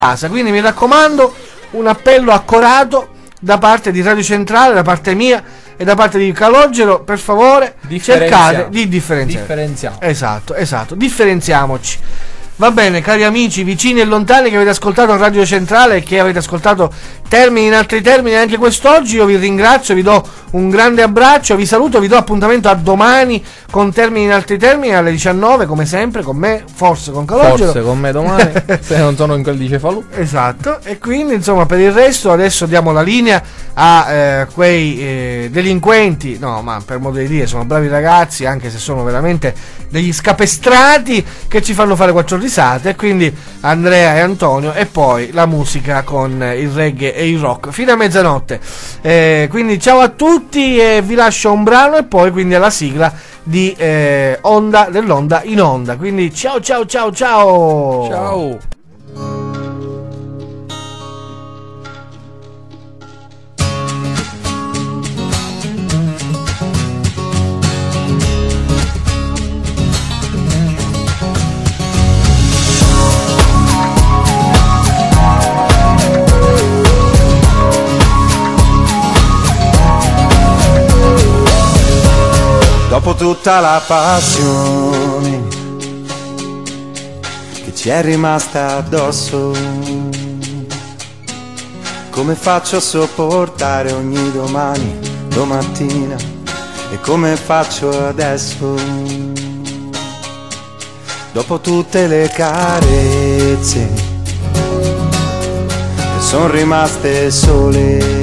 casa. Quindi mi raccomando, un appello accorato da parte di Radio Centrale, da parte mia e da parte di Calogero, per favore cercate di differenziare. Esatto, differenziamoci. Va bene, cari amici, vicini e lontani che avete ascoltato Radio Centrale e che avete ascoltato Termini in altri termini anche quest'oggi, io vi ringrazio, vi do un grande abbraccio, vi saluto, vi do appuntamento a domani con Termini in altri termini alle 19, come sempre, con me, forse con Calogero. Forse con me domani, se non sono in quel di Cefalù. Esatto, e quindi insomma per il resto adesso diamo la linea a quei delinquenti, no, ma per modo di dire sono bravi ragazzi, anche se sono veramente degli scapestrati che ci fanno fare quattro risate, e quindi Andrea e Antonio, e poi la musica con il reggae e il rock fino a mezzanotte. Quindi ciao a tutti e vi lascio un brano e poi quindi alla sigla di Onda dell'Onda in Onda. Quindi ciao. Dopo tutta la passione che ci è rimasta addosso, come faccio a sopportare ogni domattina, e come faccio adesso? Dopo tutte le carezze che sono rimaste sole,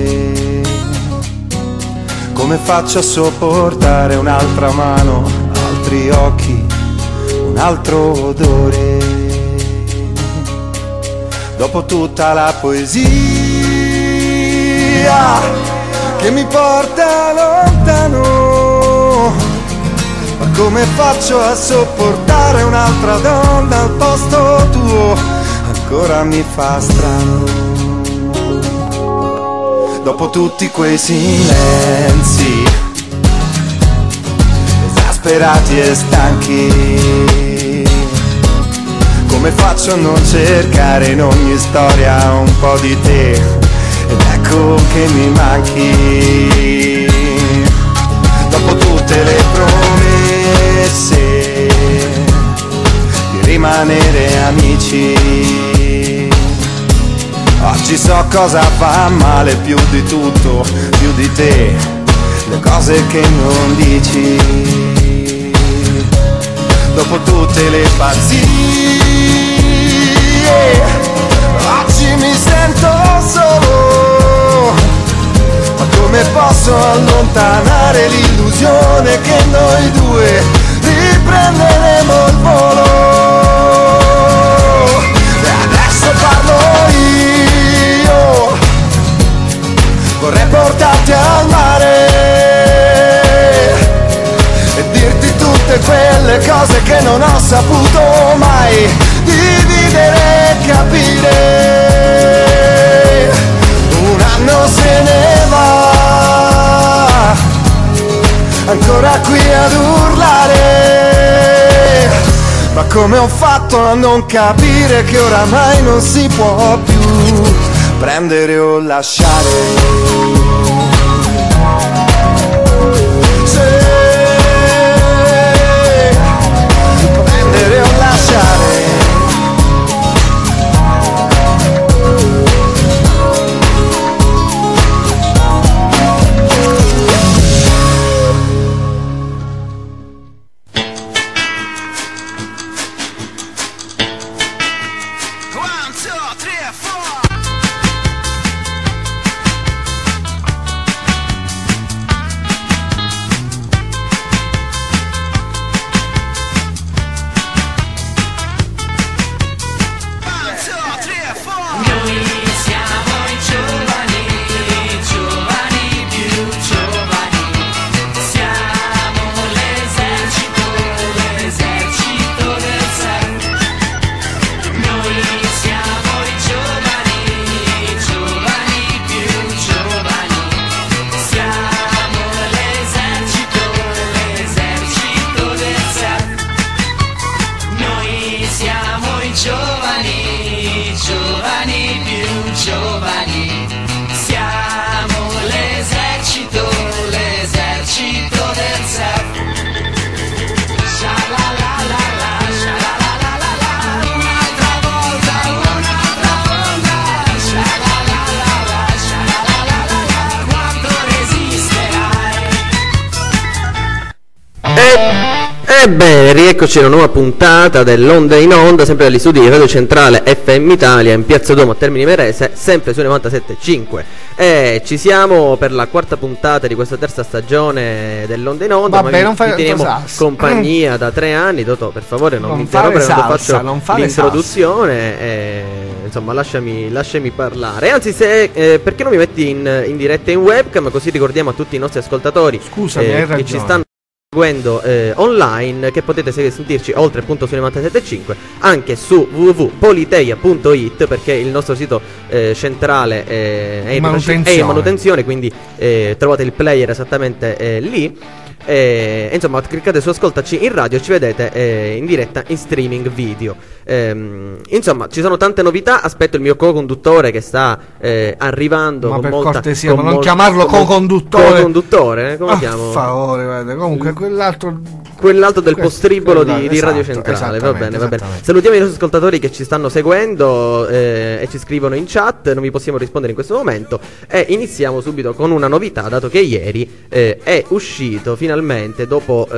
come faccio a sopportare un'altra mano, altri occhi, un altro odore? Dopo tutta la poesia che mi porta lontano, ma come faccio a sopportare un'altra donna al posto tuo? Ancora mi fa strano. Dopo tutti quei silenzi esasperati e stanchi, come faccio a non cercare in ogni storia un po' di te? Ed ecco che mi manchi. Dopo tutte le promesse di rimanere amici, oggi so cosa fa male più di tutto, più di te, le cose che non dici. Dopo tutte le pazzie, oggi mi sento solo, ma come posso allontanare l'illusione che noi due riprenderemo il volo? E adesso parlo io, vorrei portarti al mare e dirti tutte quelle cose che non ho saputo mai dividere e capire. Un anno se ne va, ancora qui ad urlare, ma come ho fatto a non capire che oramai non si può più prendere o lasciare? Prendere o lasciare. Ebbene, rieccoci a una nuova puntata dell'Onda in Onda, sempre dagli studi di Radio Centrale FM Italia in Piazza Duomo a Termini Imerese, sempre su 97.5. E ci siamo per la quarta puntata di questa terza stagione dell'Onda in Onda. Vabbè, non fai teniamo compagnia da 3 anni. Dottor, per favore, non mi interrompere quando faccio l'introduzione. Insomma, lasciami parlare. Anzi, perché non mi metti in diretta in webcam, così ricordiamo a tutti i nostri ascoltatori che ci stanno seguendo online, che potete sentirci oltre appunto su 97.5 anche su www.politeia.it, perché il nostro sito centrale è in manutenzione, quindi trovate il player esattamente lì. Insomma, cliccate su ascoltaci in radio e ci vedete in diretta in streaming video. Insomma, ci sono tante novità. Aspetto il mio co-conduttore che sta arrivando. Ma per cortesia, ma non chiamarlo co-conduttore. Co-conduttore, come lo chiamo? Per favore, guarda. Comunque quell'altro del postribolo di Radio Centrale. Va bene. Salutiamo i nostri ascoltatori che ci stanno seguendo e ci scrivono in chat. Non vi possiamo rispondere in questo momento. E iniziamo subito con una novità, dato che ieri è uscito finalmente, dopo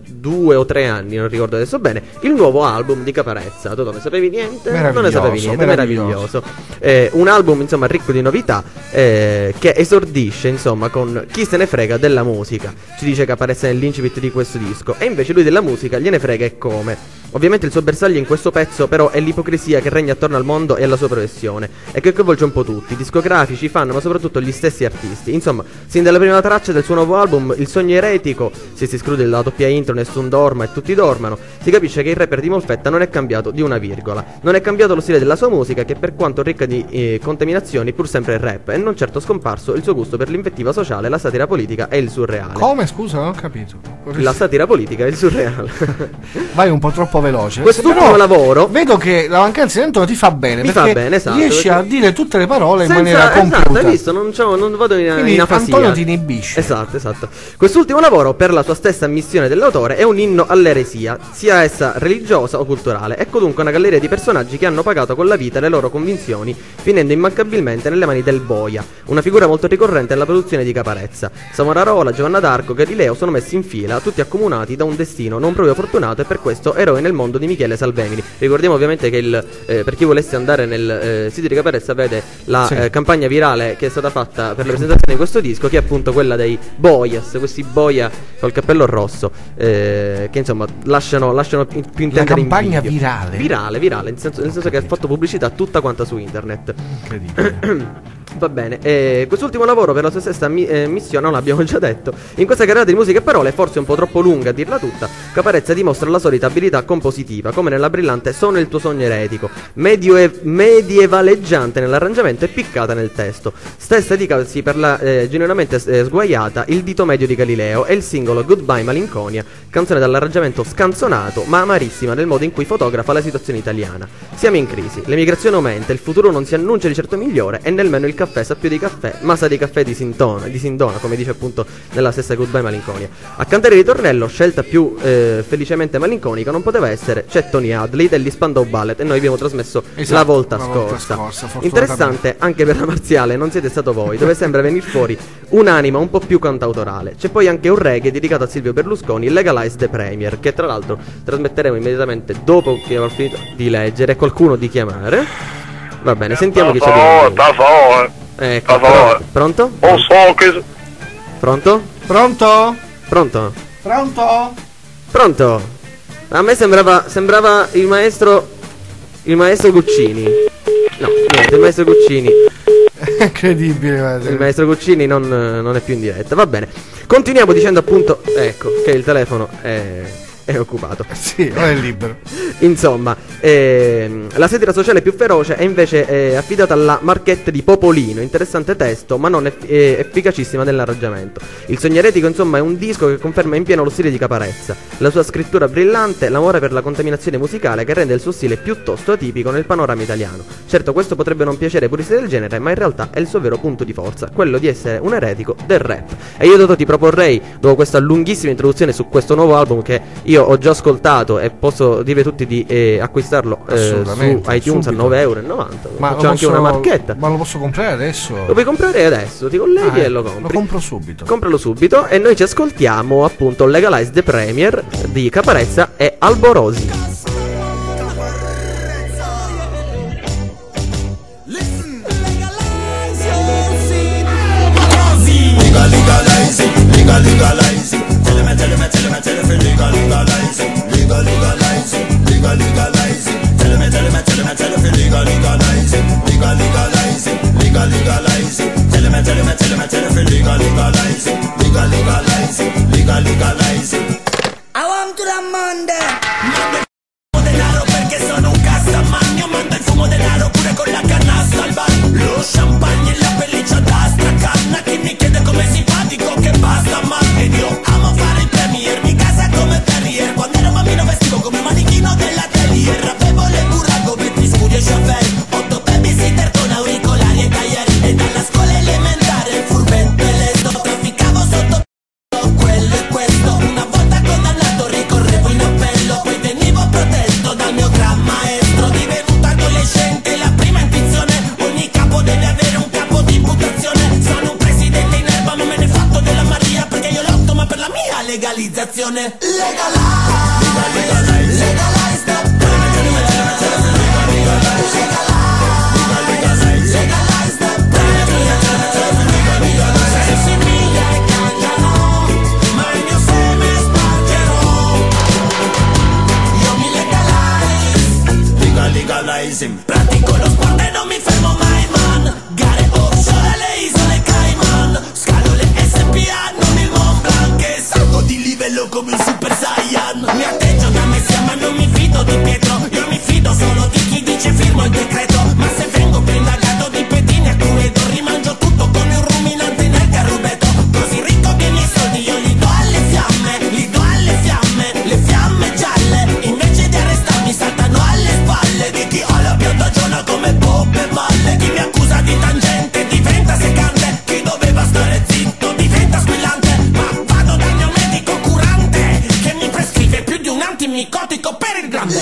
2 o 3 anni, non ricordo adesso bene, il nuovo album di Caparezza. Tu non ne sapevi niente? Non ne sapevi niente, meraviglioso. Un album, insomma, ricco di novità, che esordisce, insomma, con chi se ne frega della musica. Ci dice Caparezza nell'incipit di questo disco. E invece lui della musica gliene frega e come. Ovviamente il suo bersaglio in questo pezzo però è l'ipocrisia che regna attorno al mondo e alla sua professione, e che coinvolge un po' tutti, discografici, fan, ma soprattutto gli stessi artisti. Insomma, sin dalla prima traccia del suo nuovo album, Il sogno eretico, se si esclude la doppia intro Nessun dorma e tutti dormano, si capisce che il rapper di Molfetta non è cambiato di una virgola. Non è cambiato lo stile della sua musica, che per quanto ricca di contaminazioni pur sempre è rap, e non certo scomparso il suo gusto per l'invettiva sociale, la satira politica e il surreale. Come? Scusa, non ho capito. La satira politica e il surreale. Vai un po' troppo veloce. Quest'ultimo lavoro, vedo che la mancanza di Antonio ti fa bene. Mi fa bene, esatto. Riesci a dire tutte le parole in maniera compiuta. Esatto, hai visto? Non vado in afasia. Antonio ti inibisce. Esatto. Quest'ultimo lavoro, per la sua stessa ammissione dell'autore, è un inno all'eresia, sia essa religiosa o culturale. Ecco dunque una galleria di personaggi che hanno pagato con la vita le loro convinzioni, finendo immancabilmente nelle mani del boia, una figura molto ricorrente nella produzione di Caparezza. Savonarola, Giovanna d'Arco, Galileo sono messi in fila, tutti accomunati da un destino non proprio fortunato, e per questo eroi nel mondo di Michele Salvemini. Ricordiamo ovviamente che per chi volesse andare nel sito di Caparezza vede la campagna virale che è stata fatta per la presentazione di questo disco, che è appunto quella dei boias, questi boia col cappello rosso, che insomma lasciano più intendere in campagna virale, nel senso che ha fatto pubblicità tutta quanta su internet. Incredibile. Va bene, quest'ultimo lavoro per la sua stessa missione, non l'abbiamo già detto. In questa carrera di musica e parole, forse un po' troppo lunga a dirla tutta, Caparezza dimostra la solita abilità compositiva, come nella brillante Sono il tuo sogno eretico, medievaleggiante nell'arrangiamento e piccata nel testo. Stessa dicasi per la genuinamente sguaiata Il dito medio di Galileo e il singolo Goodbye Malinconia, canzone dall'arrangiamento scanzonato ma amarissima nel modo in cui fotografa la situazione italiana. Siamo in crisi, l'emigrazione aumenta, il futuro non si annuncia di certo migliore, e nemmeno il caffè sa più di caffè, ma sa di caffè di Sindona, come dice appunto nella stessa Goodbye Malinconia. A cantare il ritornello, scelta più felicemente malinconica, non poteva essere, c'è Tony Hadley degli Spandau Ballet, e noi abbiamo trasmesso la volta scorsa. Interessante anche per la marziale Non siete stato voi, dove sembra venir fuori un'anima un po' più cantautorale. C'è poi anche un reggae dedicato a Silvio Berlusconi, Legalize the Premier, che tra l'altro trasmetteremo immediatamente dopo che avrò finito di leggere e qualcuno di chiamare. Va bene, sentiamo chi c'è. Ecco, pronto? Pronto? A me sembrava il maestro Guccini. No, niente, il maestro Guccini. Incredibile, guarda. Il maestro Guccini non è più in diretta. Va bene. Continuiamo dicendo appunto, ecco, che il telefono è occupato. Sì, ora è libero. Insomma, la satira sociale più feroce è invece affidata alla marchetta di Popolino. Interessante testo, ma non efficacissima nell'arrangiamento. Il sogno eretico, insomma, è un disco che conferma in pieno lo stile di Caparezza, la sua scrittura brillante, l'amore per la contaminazione musicale che rende il suo stile piuttosto atipico nel panorama italiano. Certo, questo potrebbe non piacere ai puristi del genere, ma in realtà è il suo vero punto di forza, quello di essere un eretico del rap. E io, Dotto, ti proporrei, dopo questa lunghissima introduzione su questo nuovo album che io io ho già ascoltato e posso dire a tutti di acquistarlo su iTunes subito. A €9,90. Ma c'è anche una marchetta. Ma lo posso comprare adesso? Lo puoi comprare adesso, ti colleghi e lo compri. Lo compro subito. Compralo subito e noi ci ascoltiamo appunto Legalize the Premier di Caparezza e Alborosi. Legalize it, legalize it. Tell me, legalize it, legalize it, legalize it. Tell me, legalize it, legalize it, legalize it. Tell me, legalize it, legalize it. I want to the Monday. Denaro perché sono un castaman. Io mando il fumo denaro pure con la canasta al bar. Lo champagne e la pelliccia da stracanna. Chi mi chiede come simpatico che basta ma. Ed io amo fare il premier, mi casa come terrier. Quando ero bambino vestivo come manichino dell'atelier. Avevo le burraco, Betty Scudi e chauffeur. 8 babysitter con auricolari e taglieri. E dalla scuola elementare il furbetto e lesto. Trafficavo sotto quello e questo. Una volta condannato ricorrevo in appello. Poi venivo protetto dal mio gran maestro. Divenuto adolescente la prima intuizione. Ogni capo deve avere un capo di imputazione. Sono un presidente in erba ma me ne fatto della Maria. Perché io lotto ma per la mia legalizzazione. Legalize the pratico lo sport e non mi fermo mai man. Gare offshore alle isole Cayman. Scalo le SPA, non il Mont Blanc. E salgo di livello come un Super Saiyan. Mi atteggio da Messia ma non mi fido di Pietro. Io mi fido solo di chi dice firmo il decreto. Ma se vengo ben indagato di pedini a Cueto, rimangio tutto come un ruminante nel carrubetto. Così ricco che i miei soldi io li do alle fiamme. Li do alle fiamme, le fiamme gialle. Invece di arrestarmi saltano alle spalle di chi ha la piantagione come Bob e Malle. Chi mi accusa di tangente diventa secante. Chi doveva stare zitto diventa squillante. Ma vado dal mio medico curante che mi prescrive più di un antimicotico per il grande.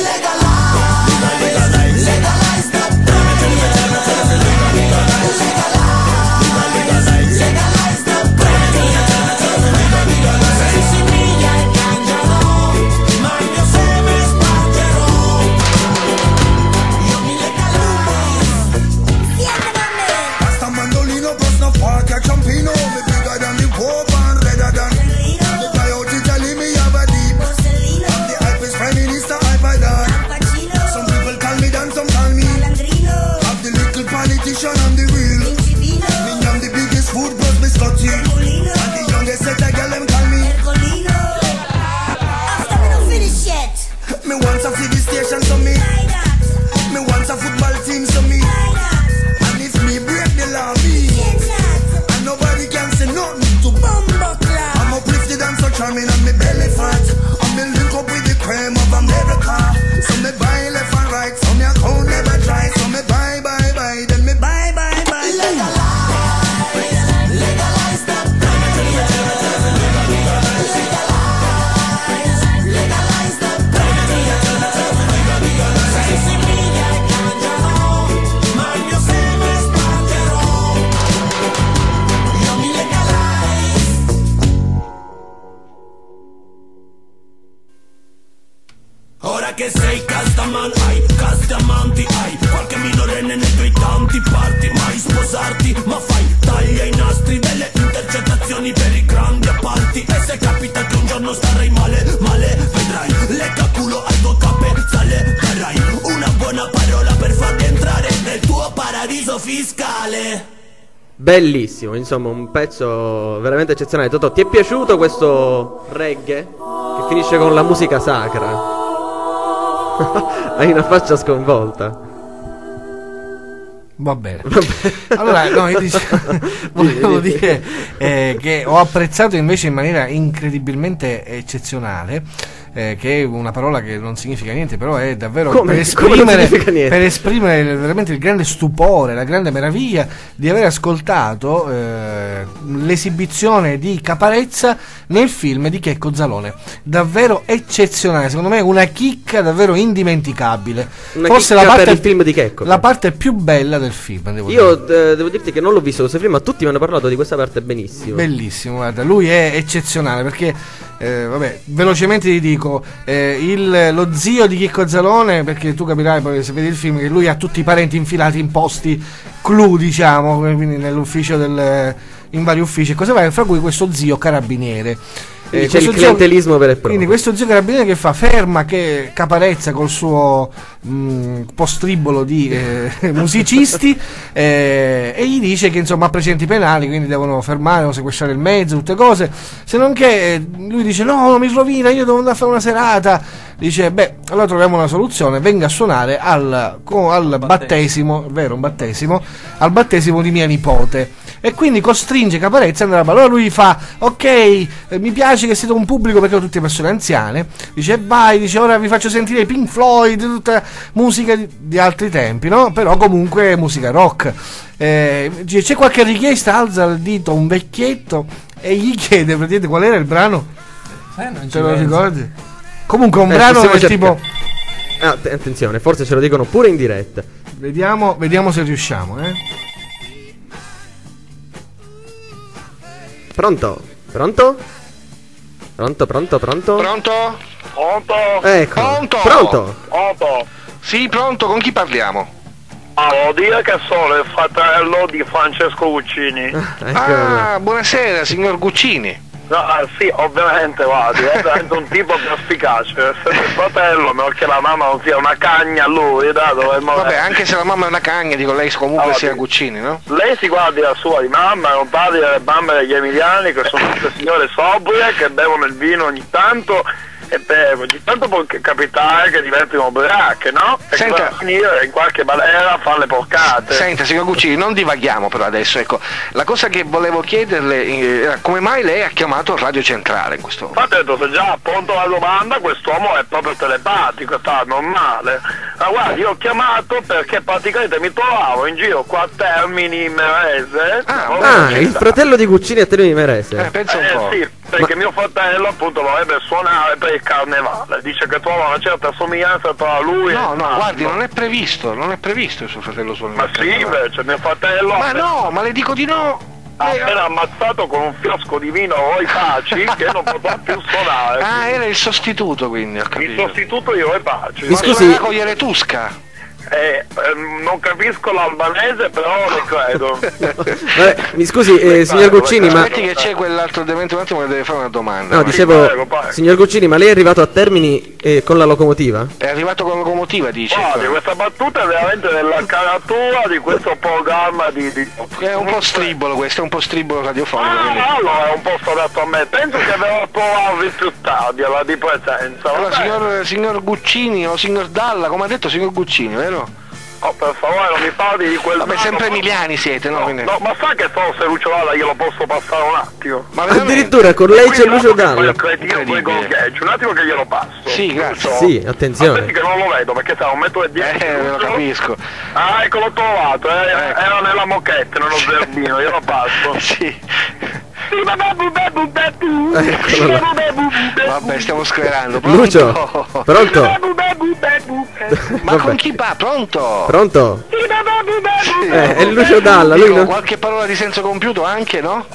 I'm the real. Me am the biggest food plus biscotti. And the youngest set a girl them call me Ercolino. After me don't finish yet. Me want to see the station so me. Me want a football team so me. And if me break the law me. And nobody can say nothing to Bumba Club. I'm uplifted and so charming and me belly fat. And me link up with the cream of America. So me buy left and right. So me account never dry. So me buy. Then me buy. Legalize the legalize the senza miglia cangiano, ma il mio seme spargerò. Io mi legalize. Ora che sei castaman, castamanti hai qualche minorenne nei tuoi tanti parti. Mai sposarti, ma fai taglia ai nastri delle intercettazioni per i grandi appalti. E se capita che un giorno starai male, vedrai lecca culo al tuo capezzale. Darai una buona parola per farti entrare nel tuo paradiso fiscale. Bellissimo, insomma un pezzo veramente eccezionale. Totò, ti è piaciuto questo reggae che finisce con la musica sacra? Hai una faccia sconvolta. Va bene. Allora, no, io volevo dire che ho apprezzato invece in maniera incredibilmente eccezionale che è una parola che non significa niente, però è davvero per esprimere veramente il grande stupore, la grande meraviglia di aver ascoltato l'esibizione di Caparezza nel film di Checco Zalone. Davvero eccezionale, secondo me una chicca davvero indimenticabile. Forse la parte, il film di Checco, la parte più bella del film. Io devo dirti che non l'ho visto questo film, ma tutti mi hanno parlato di questa parte benissimo. Bellissimo, guarda, lui è eccezionale perché vabbè, velocemente ti dico lo zio di Checco Zalone, perché tu capirai poi se vedi il film che lui ha tutti i parenti infilati in posti clou, diciamo, quindi nell'ufficio in vari uffici, cosa va, fra cui questo zio carabiniere. C'è il clientelismo vero e proprio. Quindi questo zio carabiniere che fa ferma che Caparezza col suo postribolo di musicisti e gli dice che insomma ha precedenti penali, quindi devono fermare, devono sequestrare il mezzo, tutte cose, se non che lui dice no, mi rovina, io devo andare a fare una serata. Dice beh, allora troviamo una soluzione, venga a suonare al battesimo, vero, un battesimo, al battesimo di mia nipote. E quindi costringe Caparezza ad andare a ballare. Allora lui fa ok, mi piace che siete un pubblico perché sono tutte persone anziane, dice vai, dice ora vi faccio sentire i Pink Floyd, tutta musica di altri tempi, no? Però comunque musica rock. Dice c'è qualche richiesta, alza il dito un vecchietto e gli chiede praticamente qual era il brano, non te lo ricordi? Comunque un brano del tipo attenzione, forse ce lo dicono pure in diretta. Vediamo se riusciamo, Pronto? Ecco. Pronto? Sì, pronto, con chi parliamo? Vuol dire che sono il fratello di Francesco Guccini. Buonasera, signor Guccini. No, sì, ovviamente, guardi, è veramente un tipo perspicace. Essere il fratello, a meno che la mamma non sia una cagna, lui, vabbè, anche se la mamma è una cagna, dico lei comunque sia Guccini, no? Lei si guardi la sua di mamma, non parli delle mamme degli emiliani, che sono tutte signore sobrie, che bevono il vino ogni tanto, e ogni tanto può capitare che diventino ubriache, no? E senta, che va a finire in qualche balera a fare le porcate. Senta, signor Guccini, non divaghiamo però adesso, ecco, la cosa che volevo chiederle era come mai lei ha chiamato Radio Centrale in questo momento? Infatti ho detto, se già appunto la domanda, quest'uomo è proprio telepatico, sta normale. Ma guardi, io ho chiamato perché praticamente mi trovavo in giro qua a Termini Imerese. Il fratello di Guccini a Termini Imerese. Pensa un po'. Sì, perché mio fratello appunto vorrebbe suonare per il carnevale, dice che trova una certa somiglianza tra lui e guardi, non è previsto il suo fratello suonare. Ma sì, invece mio fratello ma le dico di no. Ha appena ammazzato con un fiasco di vino Roy Paci che non potrà più suonare. Era il sostituto, quindi ho capito. Il sostituto di Roy Paci. Ma scusi, con Tusca. Non capisco l'albanese, però le credo. Vabbè, mi scusi, signor Guccini, ma aspetti che c'è quell'altro elemento un attimo che deve fare una domanda. No, dicevo, signor Guccini, ma lei è arrivato a Termini con la locomotiva? È arrivato con la locomotiva, dice. Guardi, questa battuta è veramente della caratura di questo programma di... È un po' stribolo questo, è un po' stribolo radiofonico. Allora è un po' stato a me. Penso che verrò a trovarvi più tardi alla di presenza. Allora, signor Guccini o signor Dalla, come ha detto signor Guccini, vero? Oh, per favore, non mi parli di quel... Vabbè, sempre emiliani siete, no? No, ma sa che forse Lucio Dalla glielo posso passare un attimo? Ma addirittura con lei c'è Lucio Dalla. Un attimo che glielo passo. Sì, grazie. Sì, attenzione. Aspetti che non lo vedo perché sta 1,10 m. Lo capisco. Ecco, l'ho trovato, era nella moquette, nello zerbino, glielo passo. Sì. Vabbè, stiamo sclerando. Lucio, pronto? Ma con chi va? Pronto? È Lucio Dalla, lui no? Qualche parola di senso compiuto anche, no?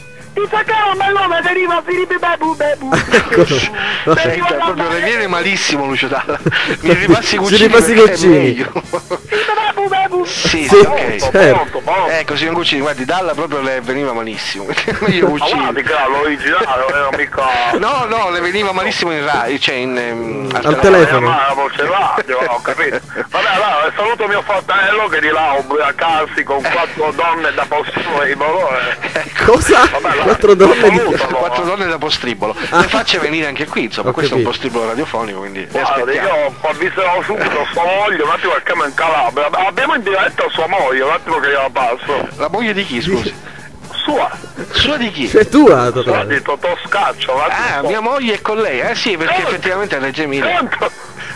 Senta, proprio le viene malissimo Lucio Dalla. Mi ripassi Guccini. Sì, ok. Certo. Ecco, signor Guccini, guardi, Dalla proprio le veniva malissimo. Meglio Guccini. L'originale non era mica... No, le veniva malissimo in radio, cioè al telefono. La voce radio, ho capito. Vabbè, allora, saluto mio fratello che di là ubriacarsi con 4 donne da postribolo di dolore. Cosa? Vabbè, 4 donne di... 4 donne da postribolo. Le faccia venire anche qui, insomma, questo è un postribolo radiofonico, quindi io avviserò subito sua moglie, un attimo che chiamo in Calabria. Abbiamo in diretta sua moglie, un attimo che gliela passo. La moglie di chi, scusi? sua. Sua di chi? È tua, Totò. Ha detto Totò Scaccio. Ah, mia moglie è con lei. Sì, perché effettivamente è Reggio Emilia. Pronto?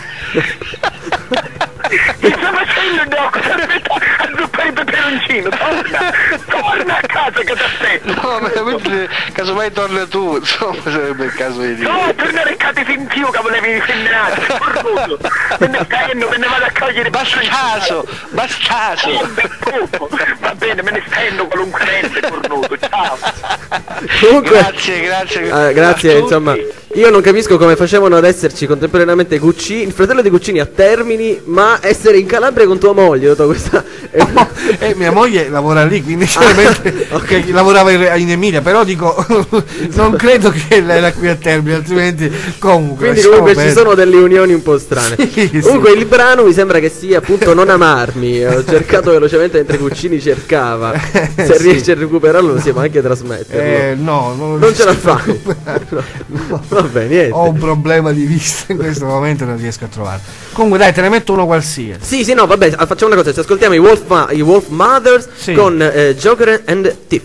Mi sta facendo il doc, a zuppare il peperoncino, torna a casa che ti aspetto. No, ma casomai torna tu, insomma, sarebbe il caso di dire. No, tornare in casa sentivo che volevi infennare, cornuto. Me ne vado a cogliere. Bastaso. Va bene, me ne stendo qualunque cornuto, ciao. Comunque, grazie. Grazie, insomma. Io non capisco come facevano ad esserci contemporaneamente Guccini, il fratello di Guccini a Termini, ma essere in Calabria con tua moglie, tutta questa... mia moglie lavora lì, quindi chiaramente okay, lavorava in Emilia, però dico non credo che lei era qui a Termini, altrimenti comunque ci sono delle unioni un po' strane. Comunque il brano mi sembra che sia appunto Non amarmi. Ho cercato velocemente mentre Guccini cercava. Se riesce a recuperarlo possiamo anche trasmetterlo. No, non ce la fai. No. Vabbè, niente. Ho un problema di vista in questo momento, non riesco a trovarlo. Comunque dai, te ne metto uno qualsiasi. Sì, no, vabbè, facciamo una cosa, ci ascoltiamo i Wolf Mothers con Joker and Thief.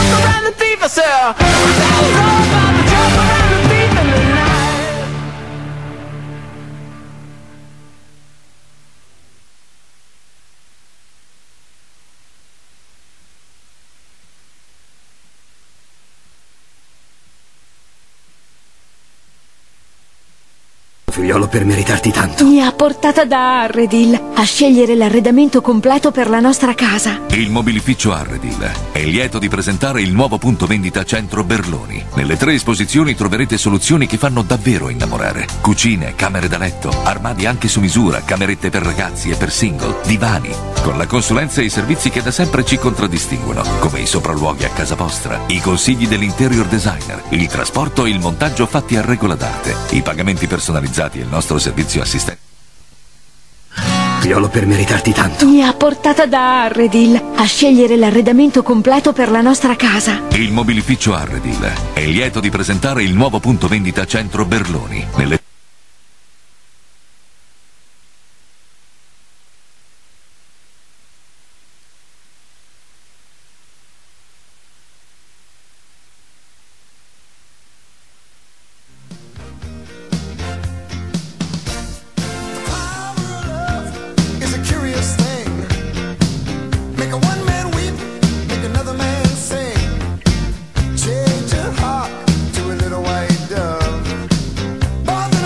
joker and the thief, I said, tell us all about the joker and the thief in the night. Figliolo, per meritarti tanto. Mi ha portata da Arredil a scegliere l'arredamento completo per la nostra casa. Il mobilificio Arredil è lieto di presentare il nuovo punto vendita Centro Berloni. Nelle 3 esposizioni troverete soluzioni che fanno davvero innamorare. Cucine, camere da letto, armadi anche su misura, camerette per ragazzi e per single, divani. Con la consulenza e i servizi che da sempre ci contraddistinguono, come i sopralluoghi a casa vostra, i consigli dell'interior designer, il trasporto e il montaggio fatti a regola d'arte, i pagamenti personalizzati e il nostro servizio assistente. Figliolo, per meritarti tanto. Mi ha portata da Arredil a scegliere l'arredamento completo per la nostra casa. Il mobilificio Arredil è lieto di presentare il nuovo punto vendita Centro Berloni. Nelle Change your heart to a little white dove.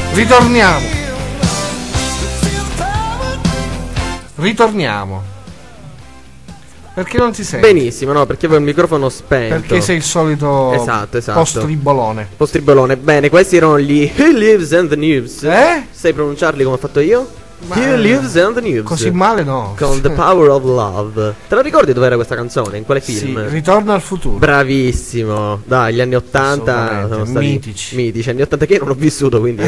Ritorniamo. Perché non si sente? Benissimo, no, perché avevo il microfono spento. Perché sei il solito esatto. postribolone. Bene, questi erano gli Who Lives in the News. Sai pronunciarli come ho fatto io? Who Lives in the News. Così male no. Con The Power of Love. Te la ricordi dove era questa canzone? In quale film? Sì, Ritorno al futuro. Bravissimo. Dai, gli anni 80 sono stati mitici. Anni 80 che io non ho vissuto, quindi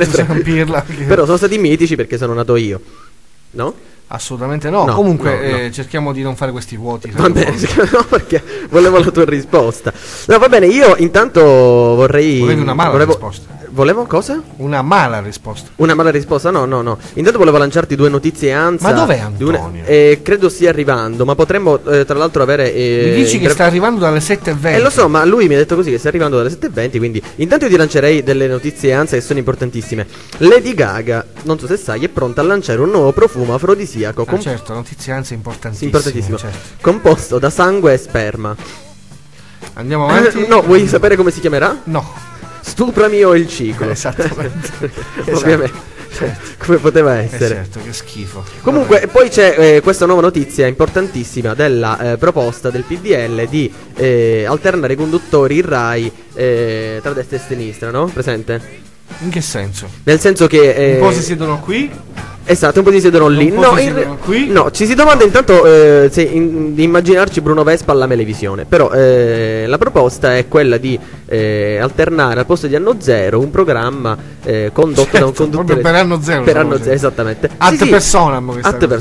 però sono stati mitici perché sono nato io. No? Assolutamente no. Comunque cerchiamo di non fare questi vuoti. Va bene, no, perché volevo la tua risposta. No, va bene, io intanto Volevi una mala risposta. Volevo cosa? Una mala risposta. Una mala risposta? No. Intanto volevo lanciarti due notizie ANSA. Ma dov'è Antonio? Credo stia arrivando, ma potremmo tra l'altro avere mi dici che sta arrivando dalle 7:20. Lo so, ma lui mi ha detto così che sta arrivando dalle 7:20, quindi intanto io ti lancerei delle notizie ANSA che sono importantissime. Lady Gaga, non so se sai, è pronta a lanciare un nuovo profumo afrodisiaco. Certo, notizie ANSA importantissime. Certo. Composto da sangue e sperma. Andiamo avanti. No, vuoi sapere come si chiamerà? No. Stuprami o il ciclo. Esattamente. Ovviamente. Come poteva essere. Certo, che schifo. Comunque poi c'è questa nuova notizia importantissima della proposta del PDL di alternare i conduttori in Rai tra destra e sinistra, no? Presente? In che senso? Nel senso che un po' si siedono qui. Esatto, un po' si siedono lì. Qui. No, ci si domanda intanto di immaginarci Bruno Vespa alla Melevisione. Però la proposta è quella di alternare al posto di Anno Zero un programma condotto da un conduttore per Anno Zero. Per Anno Zero, esattamente. Ad personam.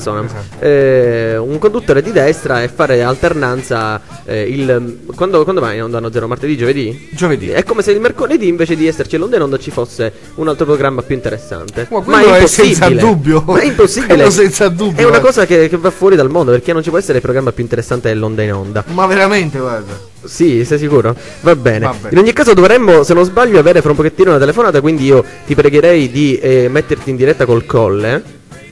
Esatto. Un conduttore di destra e fare alternanza quando mai non Anno Zero? Martedì, giovedì? Giovedì. È come se il mercoledì invece di esserci l'onda in onda ci fosse un altro programma più interessante. Ma è impossibile. Senza dubbio. Ma è impossibile. Senza dubbio. È una cosa che va fuori dal mondo, perché non ci può essere il programma più interessante dell'onda in onda. Ma veramente, guarda. Sì, sei sicuro? Va bene. In ogni caso dovremmo, se non sbaglio, avere fra un pochettino una telefonata, quindi io ti pregherei di metterti in diretta col Colle.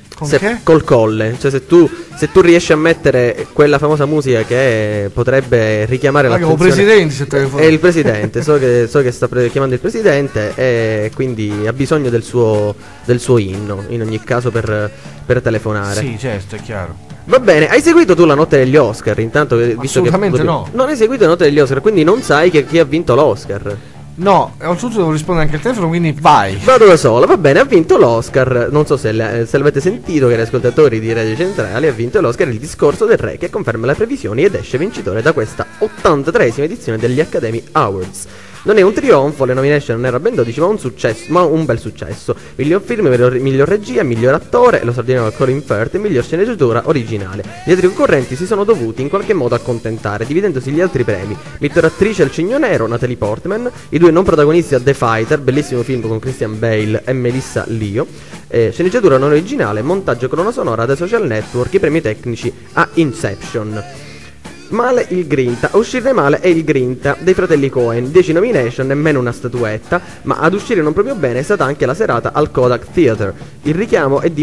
Col Colle, cioè se tu riesci a mettere quella famosa musica che potrebbe richiamare l'attenzione. È il presidente, so che sta chiamando il presidente e quindi ha bisogno del suo inno in ogni caso per telefonare. Sì, certo, è chiaro. Va bene, hai seguito tu la notte degli Oscar? Intanto, visto assolutamente che no. Non hai seguito la notte degli Oscar, quindi non sai chi ha vinto l'Oscar. No, oltretutto devo rispondere anche al telefono, quindi vai. Vado da solo, va bene, ha vinto l'Oscar. Non so se l'avete sentito, che gli ascoltatori di Radio Centrale, ha vinto l'Oscar Il discorso del re, che conferma le previsioni ed esce vincitore da questa 83esima edizione degli Academy Awards. Non è un trionfo, le nomination non erano ben 12, ma un bel successo. Miglior film, miglior regia, miglior attore, lo sardiniano Colin Firth, e miglior sceneggiatura originale. Gli altri concorrenti si sono dovuti in qualche modo accontentare, dividendosi gli altri premi. Miglior attrice al Cigno Nero, Natalie Portman, i due non protagonisti a The Fighter, bellissimo film con Christian Bale e Melissa Leo, sceneggiatura non originale, montaggio e colonna sonora The Social Network, i premi tecnici a Inception. Male il Grinta, a uscire male è il Grinta dei fratelli Coen, 10 nomination, nemmeno una statuetta, ma ad uscire non proprio bene è stata anche la serata al Kodak Theatre. Il richiamo e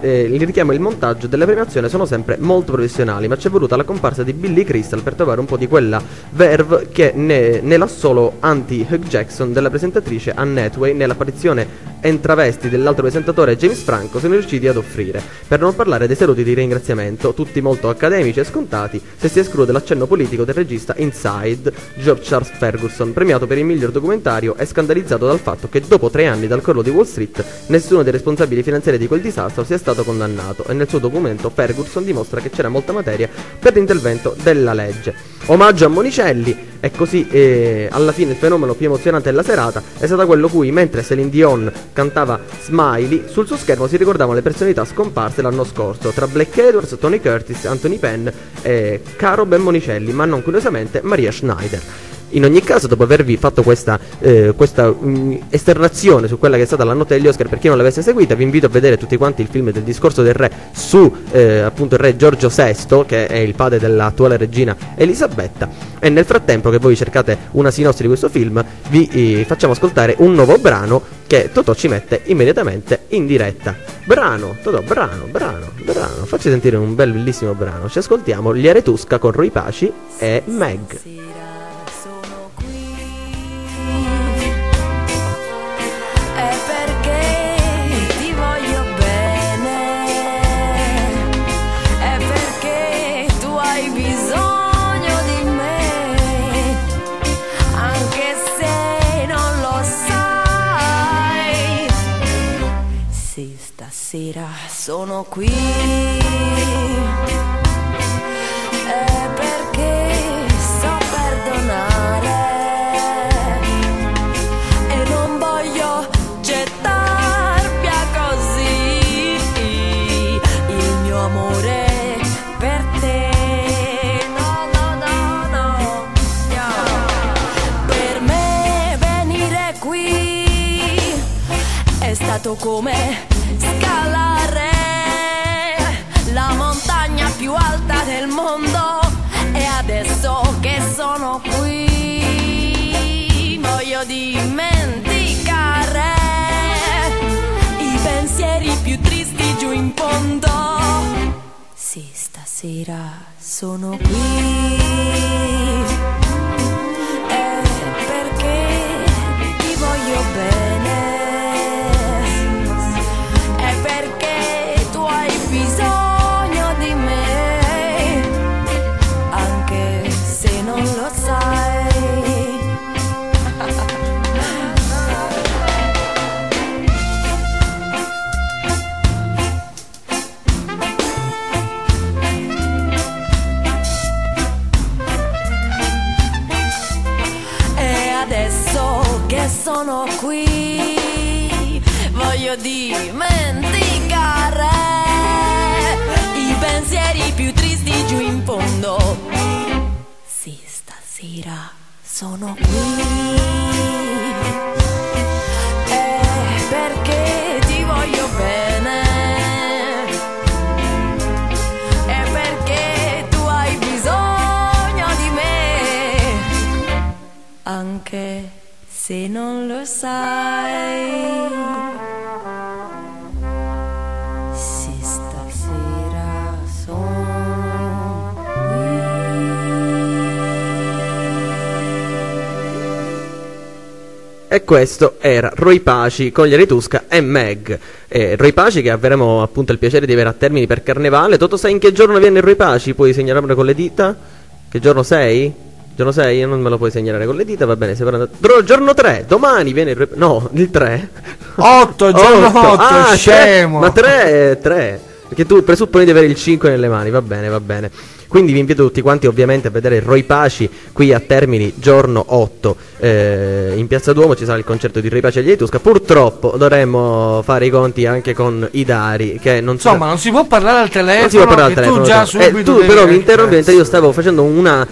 il montaggio della premiazione sono sempre molto professionali, ma c'è voluta la comparsa di Billy Crystal per trovare un po' di quella verve che nell'assolo anti-Hugh Jackson della presentatrice Anne Hathaway nell'apparizione en travesti dell'altro presentatore James Franco sono riusciti ad offrire. Per non parlare dei saluti di ringraziamento, tutti molto accademici e scontati, se si esclude l'accenno politico del regista Inside, George Charles Ferguson, premiato per il miglior documentario, è scandalizzato dal fatto che dopo 3 anni dal crollo di Wall Street nessuno dei responsabili finanziari di quel disastro sia stato condannato, e nel suo documento Ferguson dimostra che c'era molta materia per l'intervento della legge. Omaggio a Monicelli, e così alla fine il fenomeno più emozionante della serata è stato quello cui, mentre Celine Dion cantava Smiley, sul suo schermo si ricordavano le personalità scomparse l'anno scorso, tra Black Edwards, Tony Curtis, Anthony Penn, Caro Ben Monicelli, ma non curiosamente Maria Schneider. In ogni caso, dopo avervi fatto questa esternazione su quella che è stata la notte degli Oscar, per chi non l'avesse seguita, vi invito a vedere tutti quanti il film del discorso del re su appunto il re Giorgio VI, che è il padre dell'attuale regina Elisabetta. E nel frattempo che voi cercate una sinossi di questo film, vi facciamo ascoltare un nuovo brano che Totò ci mette immediatamente in diretta. Totò, brano, facci sentire un bellissimo brano. Ci ascoltiamo Gli Aretusca con Roy Paci e Meg. È perché sono qui. Perché so perdonare e non voglio gettar via così il mio amore per te. No, no, no, no, no. Per me venire qui è stato come scalare la montagna più alta del mondo, e adesso che sono qui voglio dimenticare i pensieri più tristi giù in fondo. Sì, stasera sono qui perché ti voglio bene. Sono qui, voglio dimenticare i pensieri più tristi giù in fondo. Sì, stasera sono qui perché ti voglio bene e perché tu hai bisogno di me, anche se non lo sai. Sì, stasera sono qui. E questo era Roy Paci con gli Aretusca e Meg. Roy Paci che avremo appunto il piacere di avere a Termini per Carnevale. Toto, sai in che giorno viene Roy Paci? Puoi segnalarmelo con le dita? Che giorno sei? Giorno 6? Non me lo puoi segnalare con le dita, va bene, giorno 3, domani viene il 3. 8, giorno 8, scemo. Ma 3, perché tu presupponi di avere il 5 nelle mani, va bene. Quindi vi invito tutti quanti ovviamente a vedere Roy Paci qui a Termini giorno 8 in Piazza Duomo ci sarà il concerto di Roy Paci agli Etusca. Purtroppo dovremmo fare i conti anche con i Dari, che non so. Insomma, non si può parlare al telefono. Non si può parlare al telefono. Tu già subito tu però mi interrompi, mentre io stavo facendo una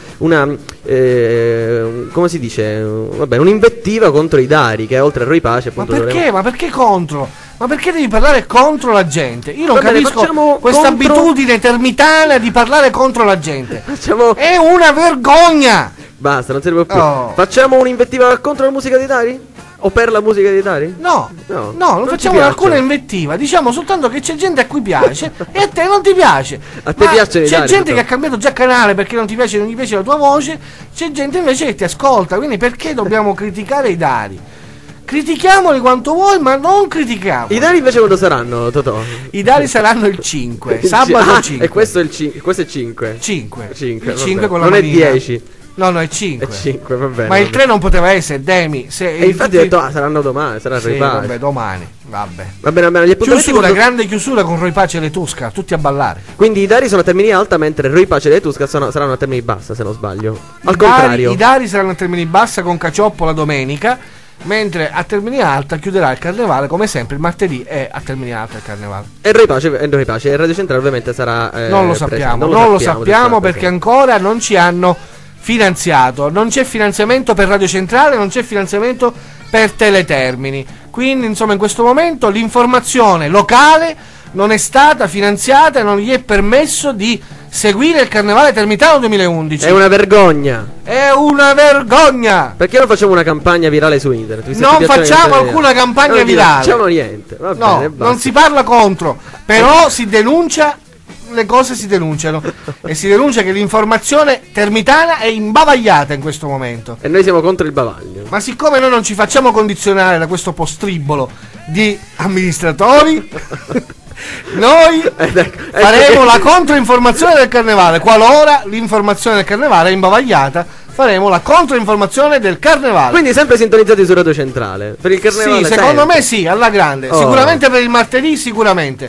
come si dice? Vabbè, un'invettiva contro i Dari, che oltre a Roy Paci appunto. Ma perché contro? Ma perché devi parlare contro la gente? Io non capisco questa abitudine termitana di parlare contro la gente. È una vergogna. Basta, non serve più. Facciamo un'invettiva contro la musica dei Dari? O per la musica dei Dari? No, non facciamo alcuna invettiva. Diciamo soltanto che c'è gente a cui piace e a te non ti piace. A te piace? C'è gente che ha cambiato già canale perché non gli piace la tua voce. C'è gente invece che ti ascolta. Quindi perché dobbiamo criticare i Dari? Critichiamoli quanto vuoi, ma non critichiamo. I Dari invece quando saranno, Totò? I Dari saranno il 5, sabato 5. E questo è il 5. Questo è 5. 5. Il 5 con la non manina. È 10. No, è 5. È 5, va bene. Ma il 3 non poteva essere, Demi. E infatti ho detto, saranno domani, sarà sì, Roy Paci. Vabbè, domani. Vabbè. Va bene. Grande chiusura con Roy Paci e le Tusca, tutti a ballare. Quindi i Dari sono a Termini Alta, mentre Roy Paci e le Tusca saranno a Termini Bassa, se non sbaglio. Al contrario. I Dari saranno a Termini Bassa con Cacioppola domenica. Mentre a Termini Alta chiuderà il carnevale come sempre il martedì è a Termini Alta il carnevale. E Roy Paci e Radio Centrale ovviamente sarà non lo sappiamo perché ancora non ci hanno finanziato, non c'è finanziamento per Radio Centrale, non c'è finanziamento per Teletermini. Quindi insomma in questo momento l'informazione locale non è stata finanziata e non gli è permesso di seguire il Carnevale Termitano 2011. È una vergogna. Perché non facciamo una campagna virale su internet? Non facciamo alcuna campagna virale. Non facciamo niente. Va bene, basta. Non si parla contro, però si denuncia. Le cose si denunciano e si denuncia che l'informazione termitana è imbavagliata in questo momento. E noi siamo contro il bavaglio. Ma siccome noi non ci facciamo condizionare da questo postribolo di amministratori, noi faremo la controinformazione del carnevale. Qualora l'informazione del carnevale è imbavagliata, faremo la controinformazione del carnevale. Quindi sempre sintonizzati su Radio Centrale per il carnevale. Sì, secondo me sì, alla grande. Sicuramente per il martedì, sicuramente.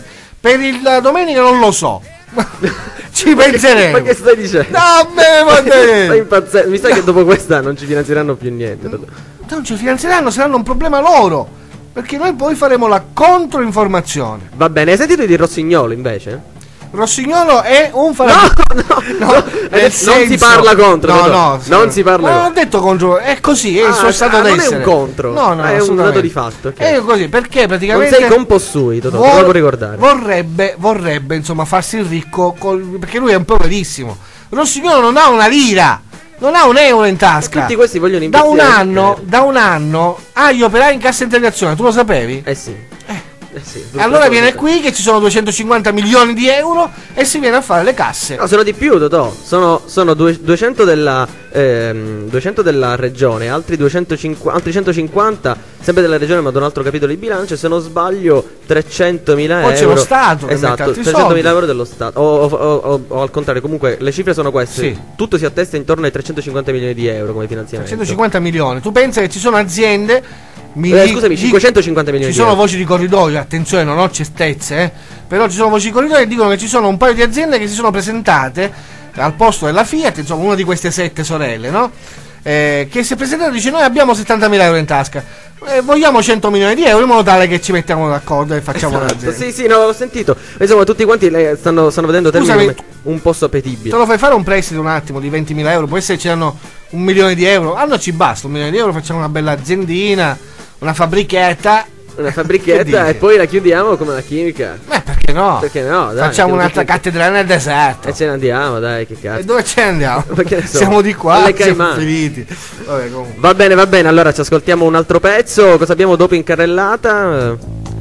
Per la domenica non lo so. Ci penseremo. Ma che stai dicendo? Stai impazzendo. Mi sa che dopo questa non ci finanzieranno più niente. Non ci finanzieranno, saranno un problema loro. Perché noi poi faremo la controinformazione. Va bene, hai sentito di Rossignolo invece? Rossignolo è un non si parla contro. Non si parla. Non ho detto contro, è così, è il suo stato d'essere. Non è un contro. No, è un dato di fatto. Okay. È così, perché praticamente non sei compossuito, te lo devo ricordare. Vorrebbe insomma farsi il ricco perché lui è un poverissimo. Rossignolo non ha una lira. Non ha un euro in tasca. E tutti questi vogliono investire. Da un anno ha gli operai in cassa integrazione, tu lo sapevi? Sì. Sì, allora viene qui che ci sono 250 milioni di euro e si viene a fare le casse. No, sono di più, Totò. Sono 200 della regione, altri 150 sempre della regione, ma da un altro capitolo di bilancio. Se non sbaglio 300.000 euro. Poi c'è lo Stato. Esatto, 300.000 euro dello Stato. O al contrario, comunque le cifre sono queste. Sì. Tutto si attesta intorno ai 350 milioni di euro come finanziamento. 350 milioni. Tu pensa che ci sono aziende. Scusami, 550 milioni ci sono voci di corridoio, attenzione, non ho certezze, però ci sono voci di corridoio che dicono che ci sono un paio di aziende che si sono presentate al posto della Fiat, insomma una di queste 7 sorelle, no? Che si è presentata e dice: noi abbiamo 70.000 euro in tasca, vogliamo 100 milioni di euro in modo tale che ci mettiamo d'accordo e facciamo l'azienda. Sì, no, l'ho sentito. Insomma, tutti quanti stanno vedendo termini un po' appetibile. Te lo fai fare un prestito un attimo di 20.000 euro, può essere ci danno 1 milione di euro, a noi ci basta 1 milione di euro, facciamo una bella aziendina, una fabbrichetta e poi la chiudiamo come la chimica. Perché no? Perché no, dai. Facciamo un'altra cattedrale nel deserto. E ce ne andiamo, dai, che cazzo. E dove ce ne andiamo? So. Siamo di qua, siamo finiti. Va bene, allora ci ascoltiamo un altro pezzo. Cosa abbiamo dopo in carrellata?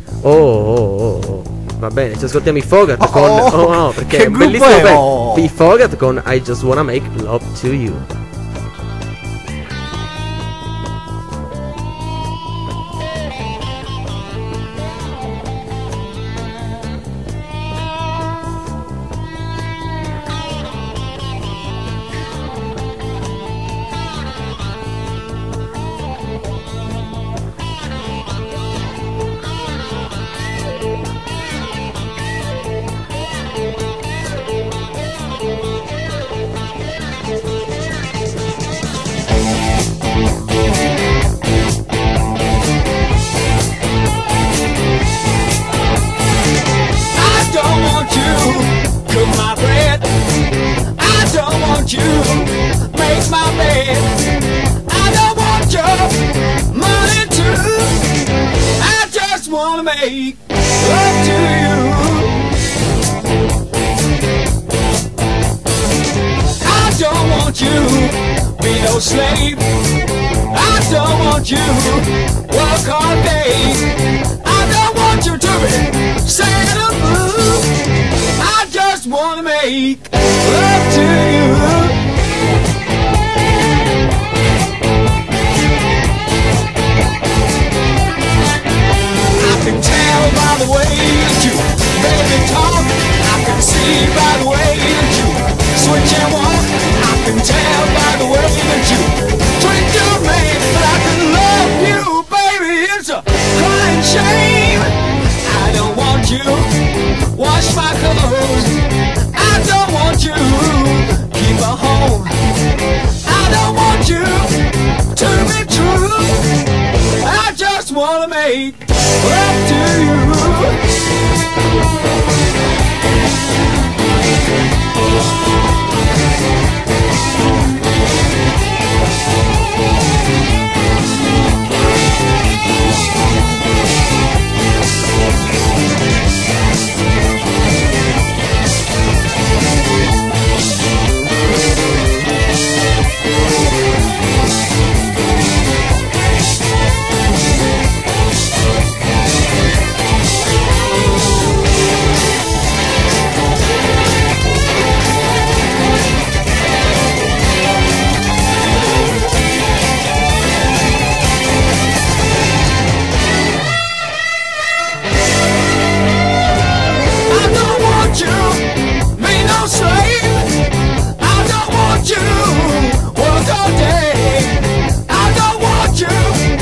Va bene, ci ascoltiamo i Fogat con perché è un bellissimo i Fogat con I Just Wanna Make Love to You.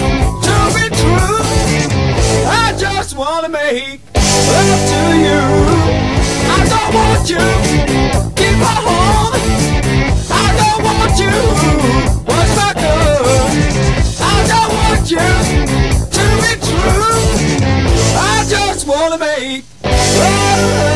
Wanna make love to you. don't want you, keep my home. I don't want you, what's my good? I don't want you to be true. I just wanna make love.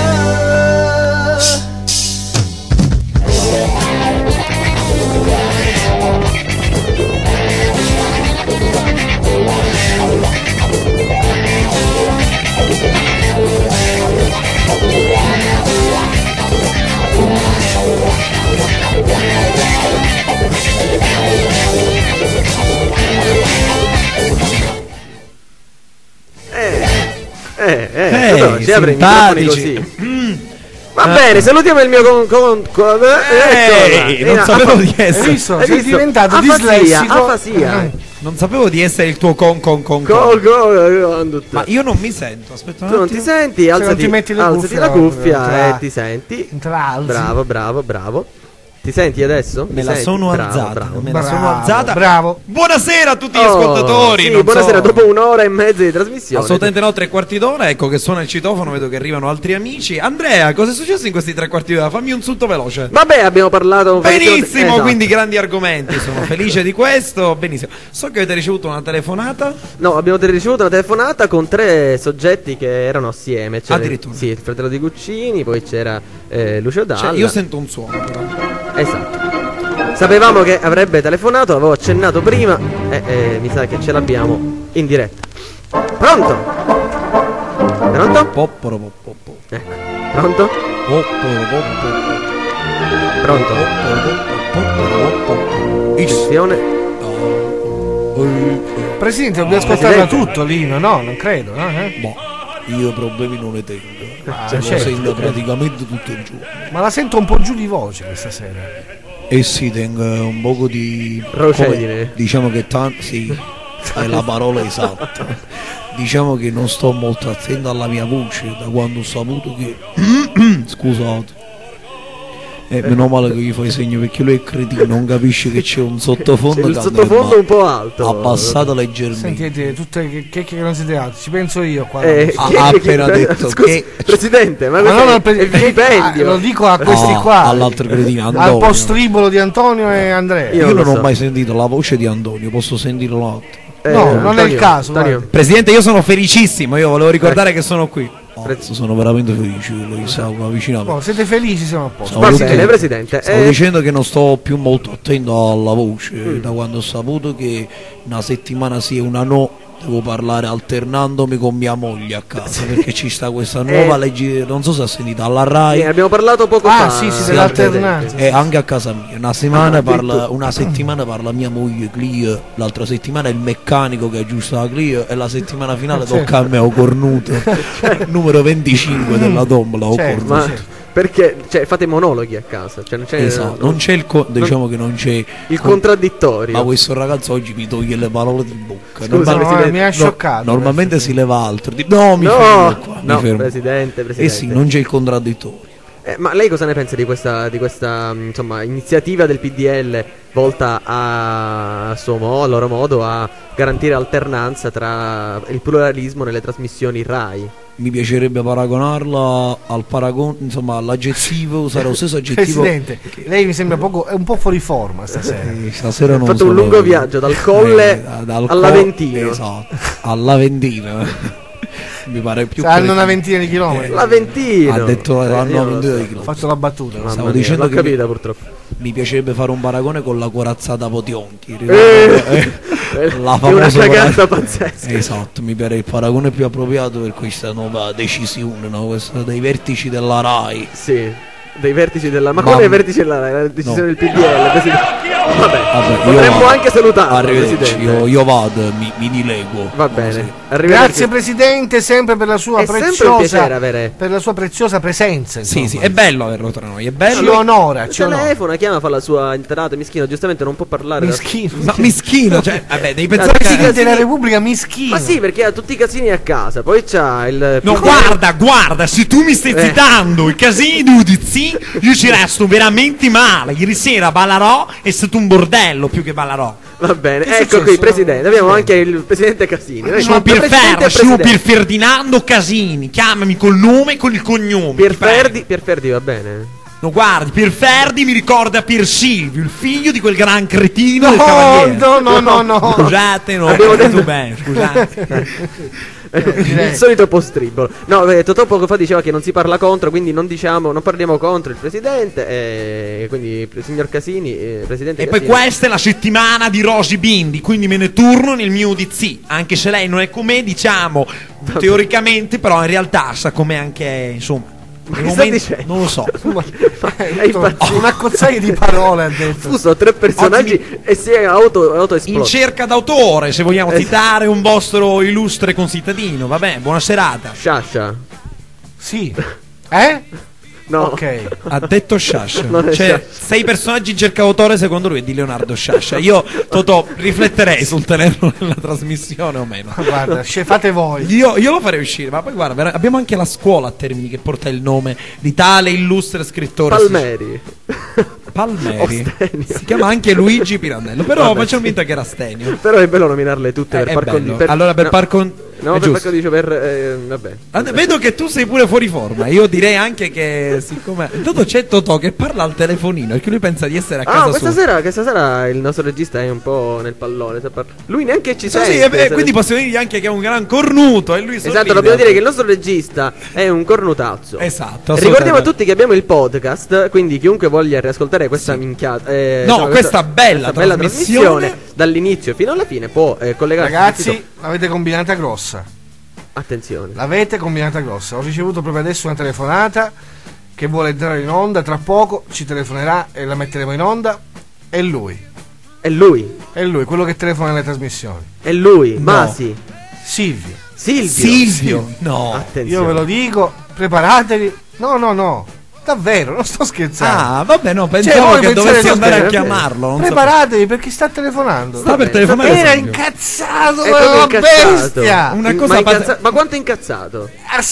Ci apre i microfoni così. Va bene, salutiamo il mio non sapevo di essere. Sei diventato dislessico. Afasia. Non sapevo di essere il tuo con. Ma io non mi sento. Aspetta un attimo. Tu non ti senti? Alzati la cuffia e ti senti. Bravo. Ti senti adesso? Me la sono alzata. Bravo. Buonasera a tutti gli ascoltatori. Sì, buonasera, dopo un'ora e mezza di trasmissione. Assolutamente no, 3/4 d'ora. Ecco che suona il citofono, vedo che arrivano altri amici. Andrea, cosa è successo in questi 3/4 d'ora? Fammi un sunto veloce. Vabbè, abbiamo parlato benissimo, esatto. Quindi grandi argomenti. Sono felice di questo. Benissimo. So che avete ricevuto una telefonata. No, abbiamo ricevuto una telefonata con 3 soggetti che erano assieme. Addirittura. Sì, il fratello di Guccini, poi c'era Lucio Dalla. Io sento un suono però. Esatto. Sapevamo che avrebbe telefonato, avevo accennato prima e mi sa che ce l'abbiamo in diretta. Pronto? Ecco. Pronto? Attenzione. Presidente, dobbiamo ascoltarla tutto l'ino, no? Non credo, no? Io problemi non ne tengo. Certo. Sento praticamente tutto il giorno. Ma la sento un po' giù di voce questa sera. Sì, tengo un poco di procedine. Diciamo che sì, è la parola esatta. Diciamo che non sto molto attento alla mia voce da quando ho saputo che scusate. Meno male che gli fai segno perché lui è cretino, non capisce che c'è un sottofondo. Il sottofondo un po' alto. Abbassato leggermente. Sentite tutte che non siete altri, ci penso io qua. Ha appena detto che Presidente, ma non è il vilipendio. Lo dico a questi qua. All'altro cretino, Antonio. Al postribolo di Antonio e Andrea. Io non ho mai sentito la voce di Antonio, posso sentire l'altro. No, Antonio, non è il caso. Presidente, io sono felicissimo, io volevo ricordare che sono qui. Sono veramente felice che lei sia vicino a me. Siete felici, siamo a posto. Va bene, Presidente. Stavo dicendo che non sto più molto attento alla voce da quando ho saputo che una settimana sì e una no. Devo parlare alternandomi con mia moglie a casa perché ci sta questa nuova legge, non so se ha sentito alla Rai. Abbiamo parlato poco fa. Sì, dell'alternanza. E anche a casa mia. Una settimana parla mia moglie Clio, l'altra settimana il meccanico che aggiusta la Clio e la settimana finale tocca a me, ho cornuto. Numero 25 della tombola, ho cornuto. Perché fate monologhi a casa, non c'è, esatto, non c'è diciamo che non c'è il contraddittorio. Ma questo ragazzo oggi mi toglie le parole di bocca. Scusa, mi ha scioccato. Normalmente si leva altro. Mi fermo. Presidente. Sì, non c'è il contraddittorio. Ma lei cosa ne pensa di questa insomma, iniziativa del PDL volta a loro modo a garantire alternanza tra il pluralismo nelle trasmissioni Rai? Mi piacerebbe paragonarla insomma, all'aggettivo, usare lo stesso aggettivo. Presidente, lei mi sembra un po' fuori forma stasera. Stasera non fatto un lungo viaggio dal Colle all'Aventino. Esatto, all'Aventino. Mi pare più hanno una ventina di chilometri. L'Aventino ha detto hanno una ventina di chilometri. Ho fatto la battuta. Stavo dicendo che capita purtroppo. Mi piacerebbe fare un paragone con la corazzata Potionchi. La famosa una cagata pazzesca. Esatto, mi pare il paragone più appropriato per questa nuova decisione, no? Questa dei vertici della Rai. Sì, dei vertici della quale vertici della Rai? La decisione del PDL. Vabbè, potremmo anche salutarlo. Io vado, mi dilego. Va bene. Grazie Presidente, sempre per la sua per la sua preziosa presenza. Sì, è bello averlo tra noi, è bello. Ci onora, telefona, chiama, fa la sua entrata, mischino, giustamente non può parlare. Mischino, vabbè, devi pensare che Presidente della Repubblica mischino. Ma sì, perché ha tutti i casini a casa, poi c'ha il No, guarda, se tu mi stai citando i casini giudizi, io ci resto veramente male. Ieri sera ballarò è stato un bordello più che ballarò. Va bene, ecco qui, presidente. Abbiamo anche il presidente Casini. Sono Pier Ferdinando Casini. Chiamami col nome e con il cognome. Pierferdi va bene. No, guardi, Pierferdi mi ricorda Pier Silvio, il figlio di quel gran cretino del Cavaliere. No. Scusate, non ho detto bene, scusate. Il solito postribolo. No, Totò poco fa diceva che non si parla contro, quindi non parliamo contro il presidente. Quindi, signor Casini, presidente E Casini. poi questa è la settimana di Rosy Bindi, quindi me ne turno nel mio UDC. Anche se lei non è con me, diciamo, teoricamente, però in realtà sa com'è anche, insomma. Non lo so. Una cozzaia di parole ha detto. Fuso 3 personaggi e si è autoesploso. In cerca d'autore, se vogliamo citare un vostro illustre concittadino. Vabbè, buona serata. Sciascia. Sì. No. Ok. Ha detto Sciascia. Cioè, 6 personaggi in cerca d'autore secondo lui è di Leonardo Sciascia. Io, Totò, rifletterei sul tenerlo nella trasmissione o meno. Guarda, fate voi. Io lo farei uscire. Ma poi guarda, abbiamo anche la scuola a Termini che porta il nome di tale illustre scrittore. Palmeri. Si chiama anche Luigi Pirandello. Però facciamo finta che era Stenio. Però è bello nominarle tutte per par condicio. Allora per par condicio. No, per par condicio vabbè. Vedo che tu sei pure fuori forma. Io direi anche che siccome Dodo c'è Totò che parla al telefonino perché lui pensa di essere a casa sua. Questa sera il nostro regista è un po' nel pallone. Lui neanche ci sente. Sì, quindi possiamo dirgli anche che è un gran cornuto. E lui esatto, dobbiamo dire che il nostro regista è un cornutazzo. Esatto. Ricordiamo a tutti che abbiamo il podcast, quindi chiunque voglia riascoltare questa minchiata, questa bella trasmissione dall'inizio fino alla fine può collegarsi. Ragazzi, l'avete combinata grossa. Attenzione. L'avete combinata grossa. Ho ricevuto proprio adesso una telefonata che vuole entrare in onda. Tra poco ci telefonerà e la metteremo in onda. È lui, quello che telefona nelle trasmissioni. È lui, no. Masi. Silvio. No. Attenzione. Io ve lo dico, preparatevi. No. Davvero, non sto scherzando. Vabbè, no, pensavo che dovessi andare a chiamarlo. Preparatevi perché sta telefonando. Sta per telefonare. Era incazzato come una bestia. Una cosa ma quanto è incazzato?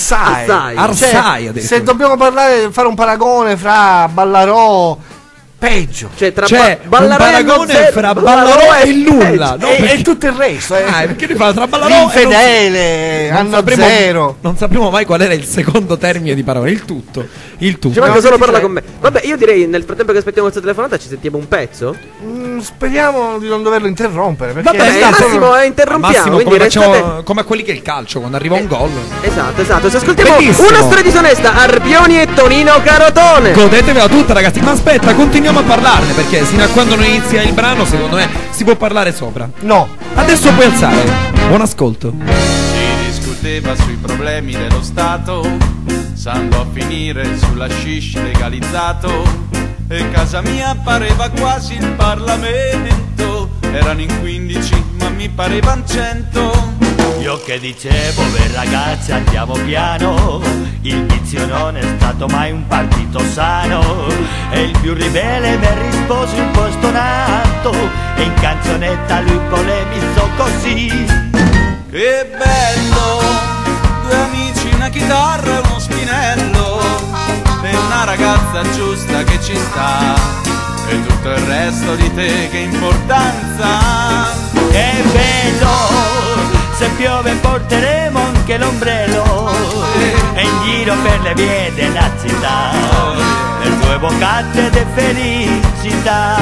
Assai. Se dobbiamo fare un paragone fra Ballarò, peggio. Cioè, un paragone fra Ballarò e il nulla. E tutto il resto. Perché lui fa tra Ballarò infedele, anno zero. Non sapremo mai qual era il secondo termine di parole. Il tutto. Ci manca solo parla con me. Vabbè, io direi nel frattempo che aspettiamo questa telefonata ci sentiamo un pezzo. Speriamo di non doverlo interrompere. Perché Massimo interrompiamo. Quindi facciamo come a quelli che è il calcio quando arriva un gol. Esatto. Se ascoltiamo una storia disonesta, Arpioni e Tonino Carotone. Godetevela tutta, ragazzi. Ma aspetta, continuiamo a parlarne perché sino a quando non inizia il brano, secondo me si può parlare sopra. No. Adesso puoi alzare. Buon ascolto. Si discuteva sui problemi dello Stato, s'andò a finire sulla shish legalizzato, e casa mia pareva quasi il Parlamento. Erano in 15 ma mi parevan 100. Io che dicevo, beh ragazzi andiamo piano, il vizio non è stato mai un partito sano, e il più ribelle mi rispose un po' stonato, e in canzonetta lui polemizzò così: che bello, 2 amici, una chitarra e uno spinello, e una ragazza giusta che ci sta, e tutto il resto di te che importanza. Che bello, se piove porteremo anche l'ombrello, e in giro per le vie della città, per 2 boccate di felicità.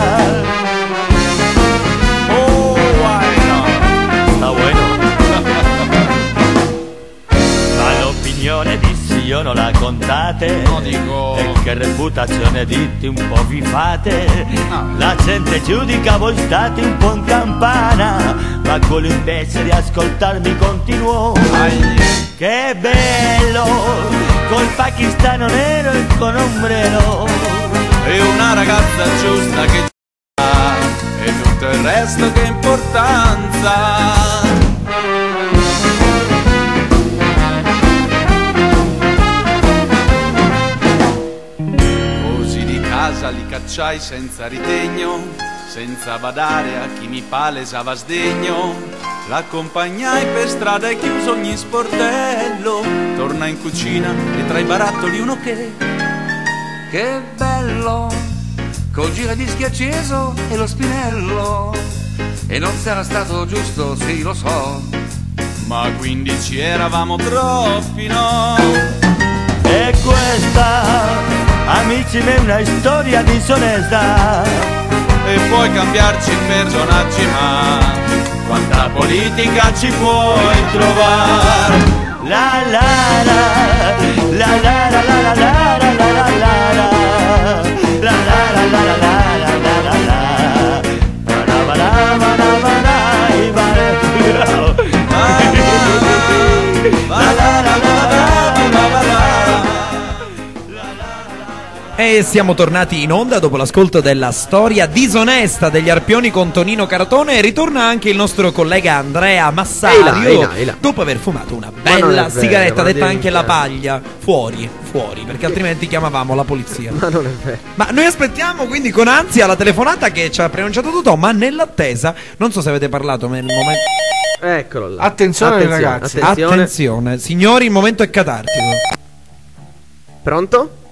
Oh, bueno, sta bueno. Ma l'opinione dissi io non la contate, no, dico. E che reputazione dite un po' vi fate, no. La gente giudica voi state un po' in campana, ma quello invece di ascoltarmi continuò. Che bello, col pakistano nero e con ombrello, e una ragazza giusta che ha, e tutto il resto che importanza. Così di casa li cacciai senza ritegno, senza badare a chi mi palesava sdegno. L'accompagnai per strada e chiuso ogni sportello, torna in cucina e tra i barattoli uno che bello, col giradischi acceso e lo spinello, e non sarà stato giusto, sì lo so. Ma 15 eravamo troppi, no? E questa, amici miei, è una storia disonesta. E puoi cambiarci personaggi, ma quanta politica ci puoi trovare? La la la la la la la la la la la la la la la la E siamo tornati in onda dopo l'ascolto della storia disonesta degli Arpioni con Tonino Cartone. E ritorna anche il nostro collega Andrea Massario dopo aver fumato una bella sigaretta, detta anche la paglia. Fuori, perché altrimenti chiamavamo la polizia. Ma non è vero. Ma noi aspettiamo quindi con ansia la telefonata che ci ha preannunciato Totò, ma nell'attesa, non so se avete parlato nel momento. Eccolo là. Attenzione ragazzi. Attenzione, signori, il momento è catartico. Pronto?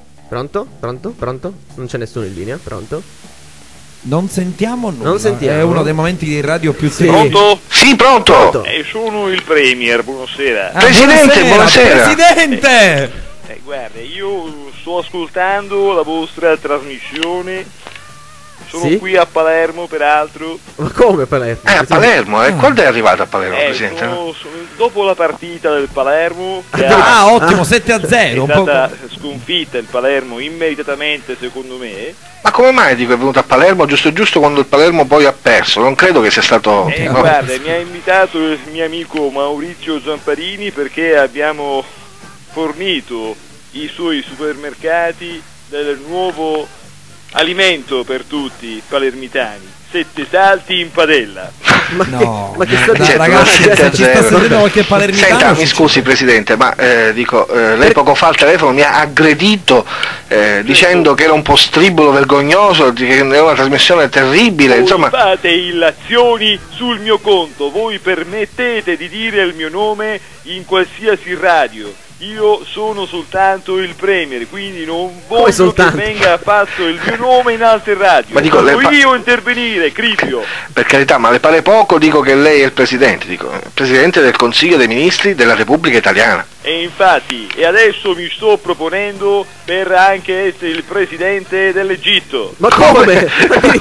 Non c'è nessuno in linea, pronto? Non sentiamo nulla. Non sentiamo. È uno dei momenti di radio più Pronto? Sì, pronto. Sono il Premier, buonasera. Presidente, buonasera. Presidente! Guarda, io sto ascoltando la vostra trasmissione. Sono qui a Palermo, peraltro. Ma come Palermo? A Palermo, quando è arrivato a Palermo, Presidente? Dopo la partita del Palermo, ottimo, 7-0. È stata sconfitta il Palermo immeritatamente, secondo me. Ma come mai dico è venuto a Palermo giusto quando il Palermo poi ha perso? Non credo che sia stato... Guarda, mi ha invitato il mio amico Maurizio Zamparini perché abbiamo fornito i suoi supermercati del nuovo alimento per tutti i palermitani, 7 salti in padella. Ma che sta dicendo? Ragazzi, se ci sta sentendo qualche palermitano. Senta, mi scusi Presidente, ma lei poco fa al telefono mi ha aggredito dicendo che era un postribolo vergognoso, che era una trasmissione terribile. Voi insomma, fate illazioni sul mio conto, voi permettete di dire il mio nome in qualsiasi radio. Io sono soltanto il Premier, quindi non voglio che venga fatto il mio nome in altre radio. Ma dico, devo io intervenire, Cripio. Per carità, ma le pare poco, dico che lei è il Presidente, Presidente del Consiglio dei Ministri della Repubblica Italiana. E infatti, e adesso mi sto proponendo per anche essere il Presidente dell'Egitto. Ma come?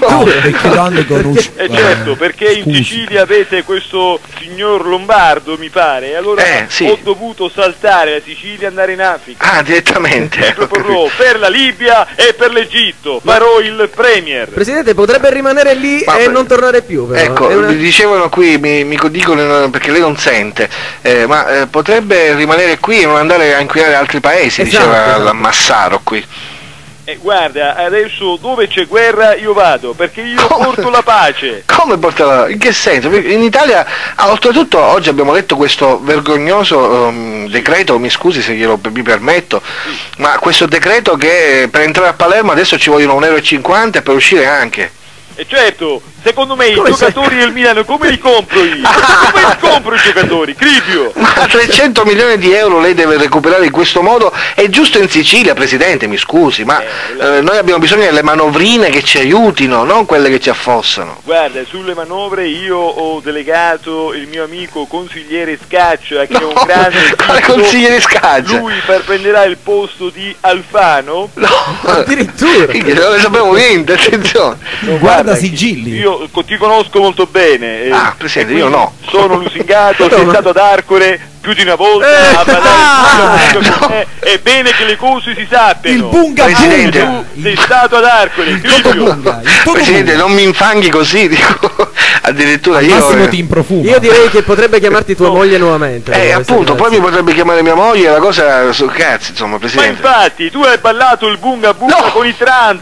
E certo, perché in Sicilia avete questo signor Lombardo, mi pare, e allora ho dovuto saltare la Sicilia e andare in Africa. Ah, direttamente. E proporrò per la Libia e per l'Egitto, farò il Premier. Presidente, potrebbe rimanere lì e non tornare più, però. Ecco, mi dicevano qui, mi dicono perché lei non sente, ma potrebbe rimanere qui e non andare a inquinare altri paesi, diceva Massaro qui. Guarda, adesso dove c'è guerra io vado, perché io porto la pace. Come porta la... In che senso? In Italia, oltretutto oggi abbiamo letto questo vergognoso decreto, mi scusi se mi permetto, ma questo decreto che per entrare a Palermo adesso ci vogliono €1,50 e per uscire anche. E certo, secondo me i giocatori del Milano come li compro io? Come li compro i giocatori, Cripio? Ma 300 milioni di euro lei deve recuperare in questo modo, è giusto in Sicilia, Presidente, mi scusi, ma noi abbiamo bisogno delle manovrine che ci aiutino, non quelle che ci affossano. Guarda, sulle manovre io ho delegato il mio amico consigliere Scaccia, che è un grande... Quale consigliere Scaccia? Lui prenderà il posto di Alfano. No, addirittura! Non ne sappiamo niente, attenzione. Guarda sigilli. Io ti conosco molto bene. Presidente, io no. Sono lusingato, sei stato ad Arcore più di una volta a badare è bene che le cose si sappiano. Il bunga Presidente, tu sei stato ad Arcore, Presidente, non mi infanghi così, dico, addirittura io ti improfumo. Io direi che potrebbe chiamarti tua moglie nuovamente. Appunto, poi mi potrebbe chiamare mia moglie, la cosa su cazzo, insomma, Presidente. Ma infatti, tu hai ballato il bunga con i trans.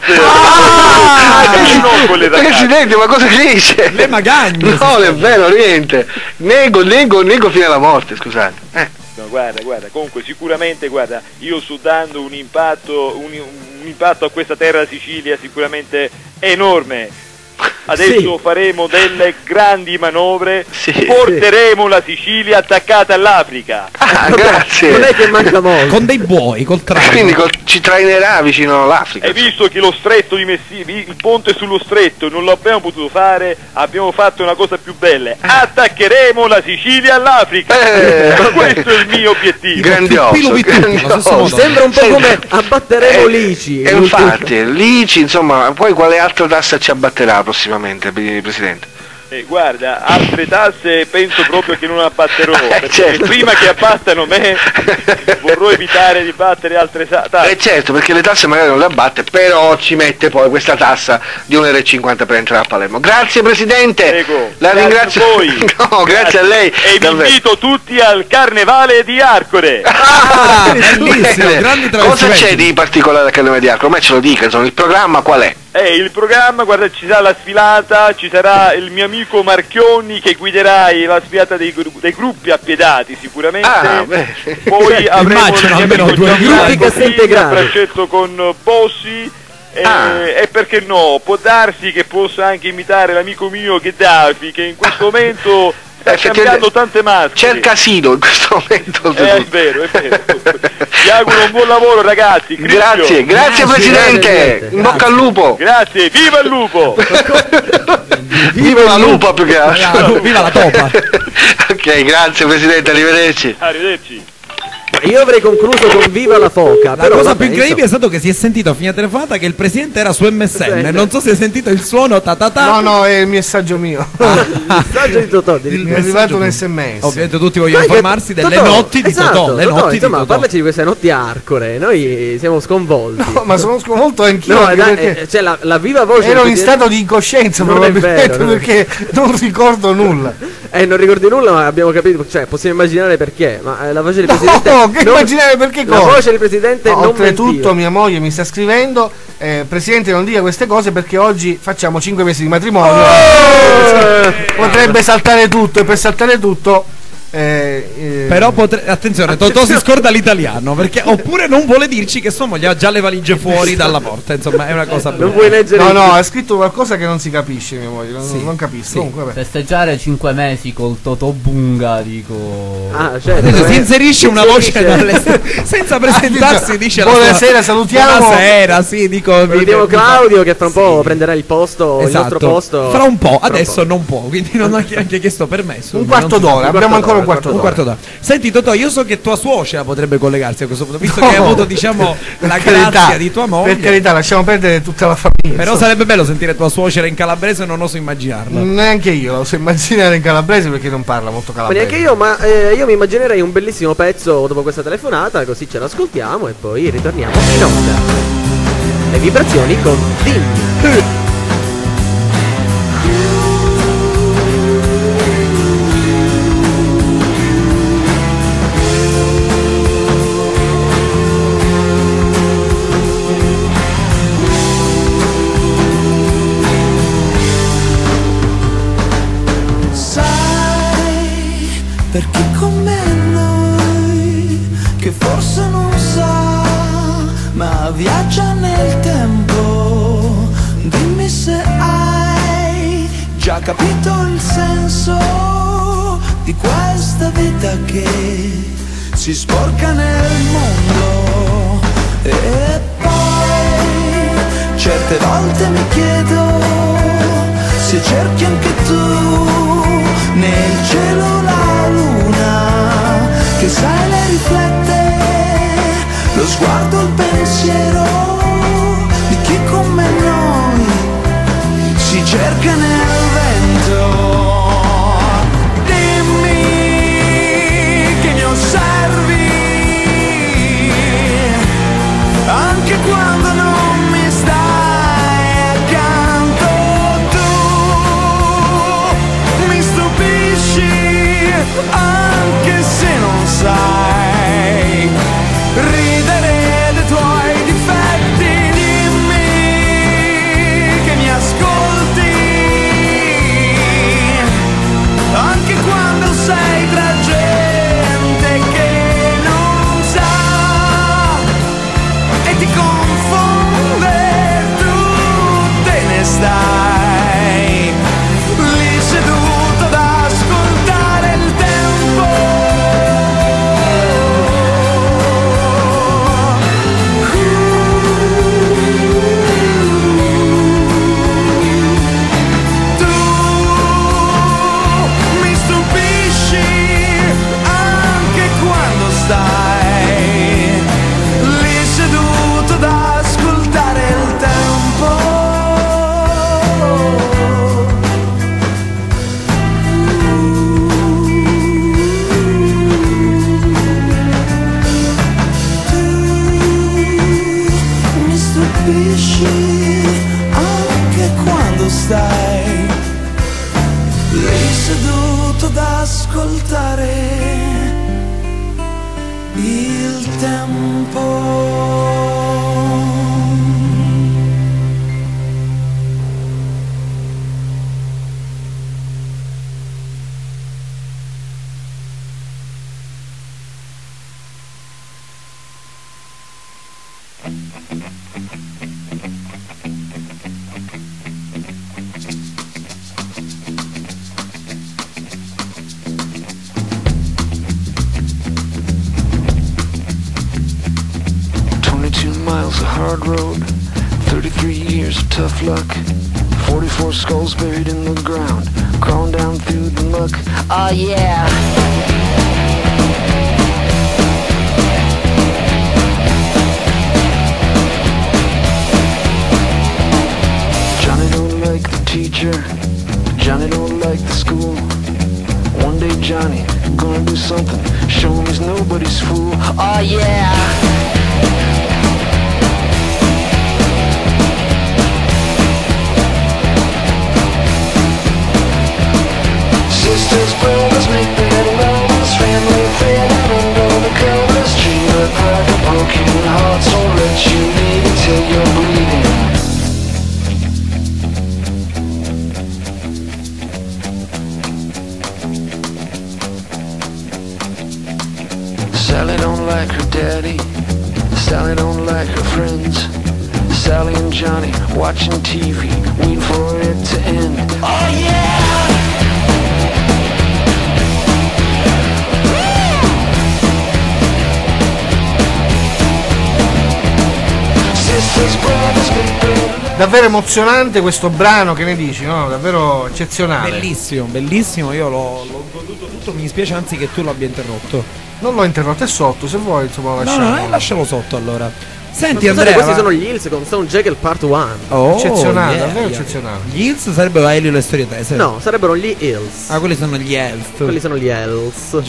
Presidente, ma cosa dice? Le magagne. No, non è vero, niente. Nego fino alla morte, scusate. No, guarda, comunque sicuramente, guarda, io sto dando un impatto a questa terra Sicilia sicuramente enorme. adesso faremo delle grandi manovre, porteremo la Sicilia attaccata all'Africa. Grazie. Non è che manca molto. Con dei buoi, col treno. Quindi ci trainerà vicino all'Africa. Hai visto che lo stretto di Messina, il ponte sullo stretto non lo abbiamo potuto fare, abbiamo fatto una cosa più bella. Attaccheremo la Sicilia all'Africa. Questo è il mio obiettivo. Grandioso. Mi sembra un po' come abbatteremo l'ICI. E infatti, l'ICI, insomma, poi quale altra tassa ci abbatterà prossimamente, Presidente? Guarda, altre tasse penso proprio che non abbatterò, perché prima che abbattano me vorrò evitare di battere altre tasse. Certo, perché le tasse magari non le abbatte, però ci mette poi questa tassa di 1,50 € per entrare a Palermo. Grazie Presidente, prego, la ringrazio. A voi. No, grazie a lei. E vi invito tutti al Carnevale di Arcore. Bellissimo, grandi cosa c'è di particolare al Carnevale di Arcore? A me ce lo dica, insomma, il programma qual è? Il programma, guarda, ci sarà la sfilata, ci sarà il mio amico Marchionni che guiderà la sfilata dei gruppi appiedati sicuramente. Poi avremo il mio amico Gianfranco a braccetto con Bossi. E perché no, può darsi che possa anche imitare l'amico mio Gheddafi, che in questo momento sta cambiando tante maschere. C'è il casino in questo momento. È vero, è vero. Vi auguro un buon lavoro ragazzi. Grazie Presidente. In bocca al lupo. Grazie, viva il lupo. Viva la lupa più che altro. Viva la topa. Ok, grazie Presidente, arrivederci. Arrivederci. Io avrei concluso con viva la foca. La cosa più incredibile è stato che si è sentito a fine telefonata che il presidente era su MSN. Non so se hai sentito il suono ta. No, è il messaggio mio. Il messaggio di Totò. Mi è arrivato un SMS. Ovviamente tutti vogliono informarsi delle notti di Totò. Le notti di Totò. Parlaci di queste notti a Arcore. Noi siamo sconvolti. No, ma sono sconvolto anch'io. Perché c'è la viva voce. Ero in stato di incoscienza probabilmente perché non ricordo nulla. Non ricordi nulla, ma abbiamo capito. Cioè, possiamo immaginare perché. Ma la voce del presidente. Che immaginare perché cosa? La voce del presidente non oltretutto mentiva. Mia moglie mi sta scrivendo Presidente non dica queste cose perché oggi facciamo 5 mesi di matrimonio. Potrebbe saltare tutto e per saltare tutto però attenzione, Totò si scorda l'italiano perché oppure non vuole dirci che sua moglie ha già le valigie fuori dalla porta. Insomma è una cosa non vuoi leggere no ha scritto qualcosa che non si capisce mia moglie. Non capisco. Comunque, festeggiare 5 mesi col Totò Bunga dico certo, si inserisce una voce senza presentarsi dice buonasera salutiamo buonasera salutiamo Claudio che fra un po' prenderà il posto il nostro posto fra un po', adesso non può, quindi non ha anche chiesto permesso. Un quarto d'ora, abbiamo ancora un quarto d'ora. Senti Totò, io so che tua suocera potrebbe collegarsi a questo punto, visto che hai avuto diciamo la grazia di tua moglie. Per carità, lasciamo perdere tutta la famiglia. Però sarebbe bello sentire tua suocera in calabrese, non oso immaginarlo. Neanche io la oso immaginare in calabrese perché non parla molto calabrese. Ma neanche io, ma io mi immaginerei un bellissimo pezzo dopo questa telefonata, così ce l'ascoltiamo e poi ritorniamo in onda. Le vibrazioni con Dimmi. Perché con me noi, che forse non sa, ma viaggia nel tempo. Dimmi se hai già capito il senso di questa vita che si sporca nel mondo. E poi certe volte mi chiedo se cerchi anche tu nel cielo la luna, che sai le riflette, lo sguardo, il pensiero di chi come noi si cerca nel vento. Dimmi che mi osservi anche quando non mi stai accanto. Anche se non sai ridere dei tuoi difetti, dimmi che mi ascolti il tempo. Miles of hard road, 33 years of tough luck, 44 skulls buried in the ground, crawling down through the muck. Oh yeah. Johnny don't like the teacher, Johnny don't like the school. One day Johnny gonna do something, show him he's nobody's fool. Oh yeah. Sisters, brothers, make the little lovers, family affair out under the covers. Dream of pride and broken hearts, won't let you leave until you're bleeding. Sally don't like her daddy, Sally don't like her friends. Sally and Johnny watching TV, waiting for it to end. Oh yeah! Davvero emozionante questo brano, che ne dici? No? Davvero eccezionale. Bellissimo, bellissimo. Io l'ho goduto tutto. Mi dispiace anzi che tu l'abbia interrotto. Non l'ho interrotto, è sotto. Se vuoi, insomma, lo lasciamo. No, lascialo sotto allora. Senti, Andrea, Andrea, questi sono gli Hills con Stone Jekyll Part 1. Oh, eccezionale, davvero eccezionale. Gli Hills sarebbero Elio e le storie tese? No, sarebbero gli Hills. Ah, quelli sono gli Elf. Quelli sono gli Elves.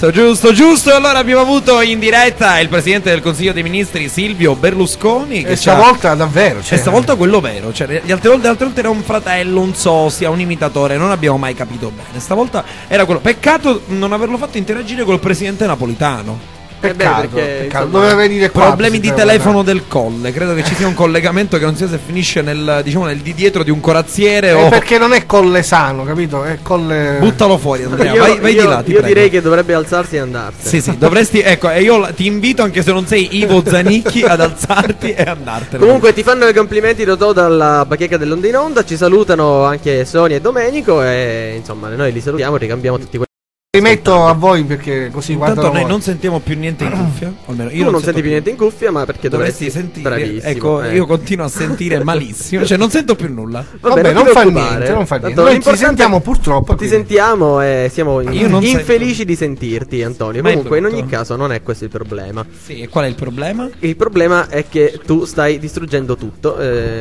Giusto. Allora abbiamo avuto in diretta il presidente del Consiglio dei Ministri Silvio Berlusconi. E stavolta davvero. E stavolta quello vero. Cioè, le altre volte era un fratello, un sosia, un imitatore. Non abbiamo mai capito bene. Stavolta era quello. Peccato non averlo fatto interagire col presidente napolitano. Peccato, perché doveva venire qua. Problemi di telefono del Colle. Credo che ci sia un collegamento che non sia se finisce nel di dietro di un corazziere o perché non è Collesano, capito? È Colle. Buttalo fuori, Andrea. Vai di là. Io direi che dovrebbe alzarsi e andarsene. Sì, dovresti. Ecco, e io ti invito, anche se non sei Ivo Zanicchi, ad alzarti e andartene. Comunque ti fanno i complimenti Totò dalla bacheca dell'Onda in Onda. Ci salutano anche Sonia e Domenico. E insomma, noi li salutiamo e ricambiamo tutti quelli. Rimetto a voi perché così intanto noi voi. Non sentiamo più niente in cuffia. Almeno io tu non senti più niente in cuffia, ma perché dovresti sentire. Bravissimo, ecco, io continuo a sentire malissimo. Cioè non sento più nulla. Vabbè, non fa niente. Noi ci sentiamo purtroppo. Ti sentiamo e siamo infelici di sentirti, Antonio. Comunque in ogni caso non è questo il problema. Sì, e qual è il problema? Il problema è che tu stai distruggendo tutto.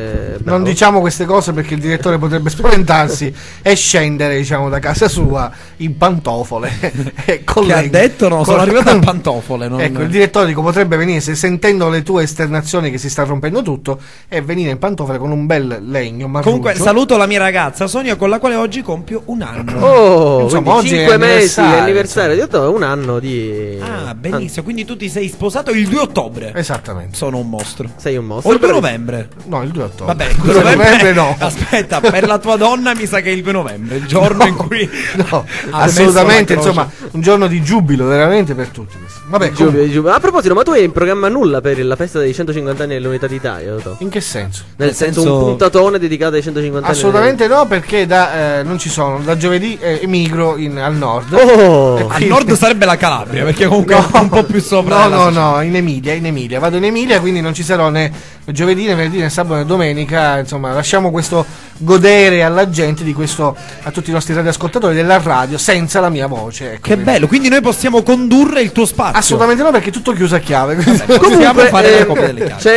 Non diciamo queste cose perché il direttore potrebbe spaventarsi e scendere, diciamo, da casa sua in pantofole. Che ha detto no, sono arrivato a pantofole. Ecco, il direttore potrebbe venire, se sentendo le tue esternazioni che si sta rompendo tutto, e venire in pantofole con un bel legno marruggio. Comunque saluto la mia ragazza Sonia, con la quale oggi compio un anno. Oh, insomma, oggi 5 mesi anniversario di Otto, un anno di. Ah, benissimo. Quindi tu ti sei sposato il 2 ottobre. Esattamente. Sono un mostro. Sei un mostro. O il 2 novembre. No, il 2 ottobre. Vabbè, il 2 novembre no. Aspetta, per la tua donna mi sa che è il 2 novembre, il giorno in cui no, assolutamente. Insomma, un giorno di giubilo veramente per tutti. Vabbè, giubilo. A proposito, ma tu hai in programma nulla per la festa dei 150 anni dell'Unità d'Italia? In che senso? Nel senso un puntatone dedicato ai 150 anni? Assolutamente no, perché non ci sono. Da giovedì emigro al nord. Al nord sarebbe la Calabria, perché comunque è un po' più sopra. No, in Emilia. Vado in Emilia, quindi non ci sarò né giovedì, né venerdì, né sabato, né domenica. Insomma, lasciamo questo godere alla gente di questo, a tutti i nostri radioascoltatori della radio, senza la mia voce. Ecco. Che bello, quindi noi possiamo condurre il tuo spazio. Assolutamente no, perché è tutto chiuso a chiave. Comunque fare la copia delle chiavi. C'è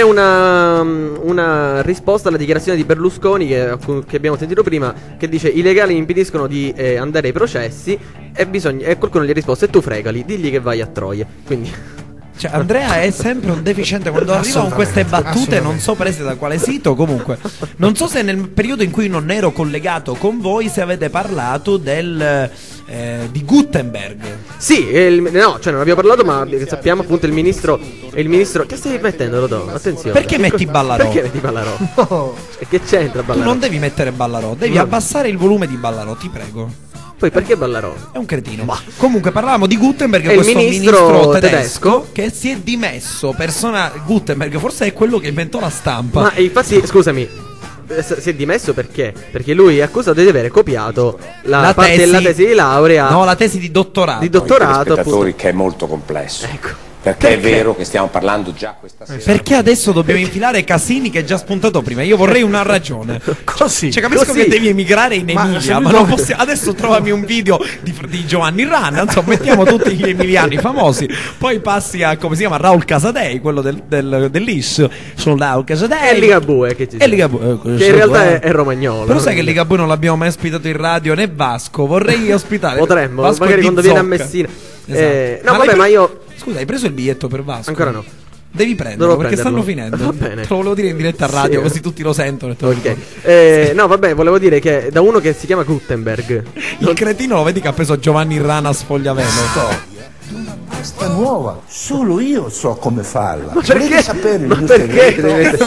una risposta alla dichiarazione di Berlusconi che abbiamo sentito prima, che dice: i legali mi impediscono di andare ai processi, e qualcuno gli ha risposto: e tu fregali, digli che vai a Troia. Quindi Cioè, Andrea è sempre un deficiente quando arriva con queste battute, non so prese da quale sito. Comunque, non so se nel periodo in cui non ero collegato con voi, se avete parlato di Gutenberg. Sì, no, cioè non abbiamo parlato, ma sappiamo appunto il ministro. Che stai mettendo, Totò? Attenzione. Perché metti Ballarò? Perché metti Ballarò? No. E che c'entra Ballarò? Tu non devi mettere Ballarò, devi abbassare il volume di Ballarò, ti prego. Poi perché Ballarò? È un cretino. Comunque parlavamo di Gutenberg, questo ministro tedesco che si è dimesso. Gutenberg forse è quello che inventò la stampa. Ma infatti, scusami, si è dimesso perché? Perché lui è accusato di aver copiato la parte della tesi di laurea. No, la tesi di dottorato. Di dottorato, appunto. Che è molto complesso. Ecco. Perché è vero che stiamo parlando già questa sera. Perché adesso dobbiamo infilare Casini che è già spuntato prima? Io vorrei una ragione. Così. Cioè, capisco che devi emigrare in Emilia, ma non possiamo. Adesso trovami un video di Giovanni Rana. Insomma, mettiamo tutti gli emiliani famosi. Poi passi a, come si chiama, Raul Casadei, quello dell'IS. Sono Raul Casadei. E Ligabue che ci Ligabue, che in realtà è romagnolo. Però sai che Ligabue non l'abbiamo mai ospitato in radio, né Vasco. Vorrei ospitare. Potremmo, Vasco magari quando viene a Messina. Esatto. No, vabbè, ma io. Scusa, hai preso il biglietto per Vasco? Ancora no. Devi prenderlo perché stanno finendo. Va bene. Te lo volevo dire in diretta a radio, così tutti lo sentono. Ok. No, vabbè, volevo dire che da uno che si chiama Gutenberg. Il cretino lo vedi che ha preso Giovanni Rana a sfogliaveno. Una pasta nuova, solo io so come farla. Ma perché? Sapere il ma perché?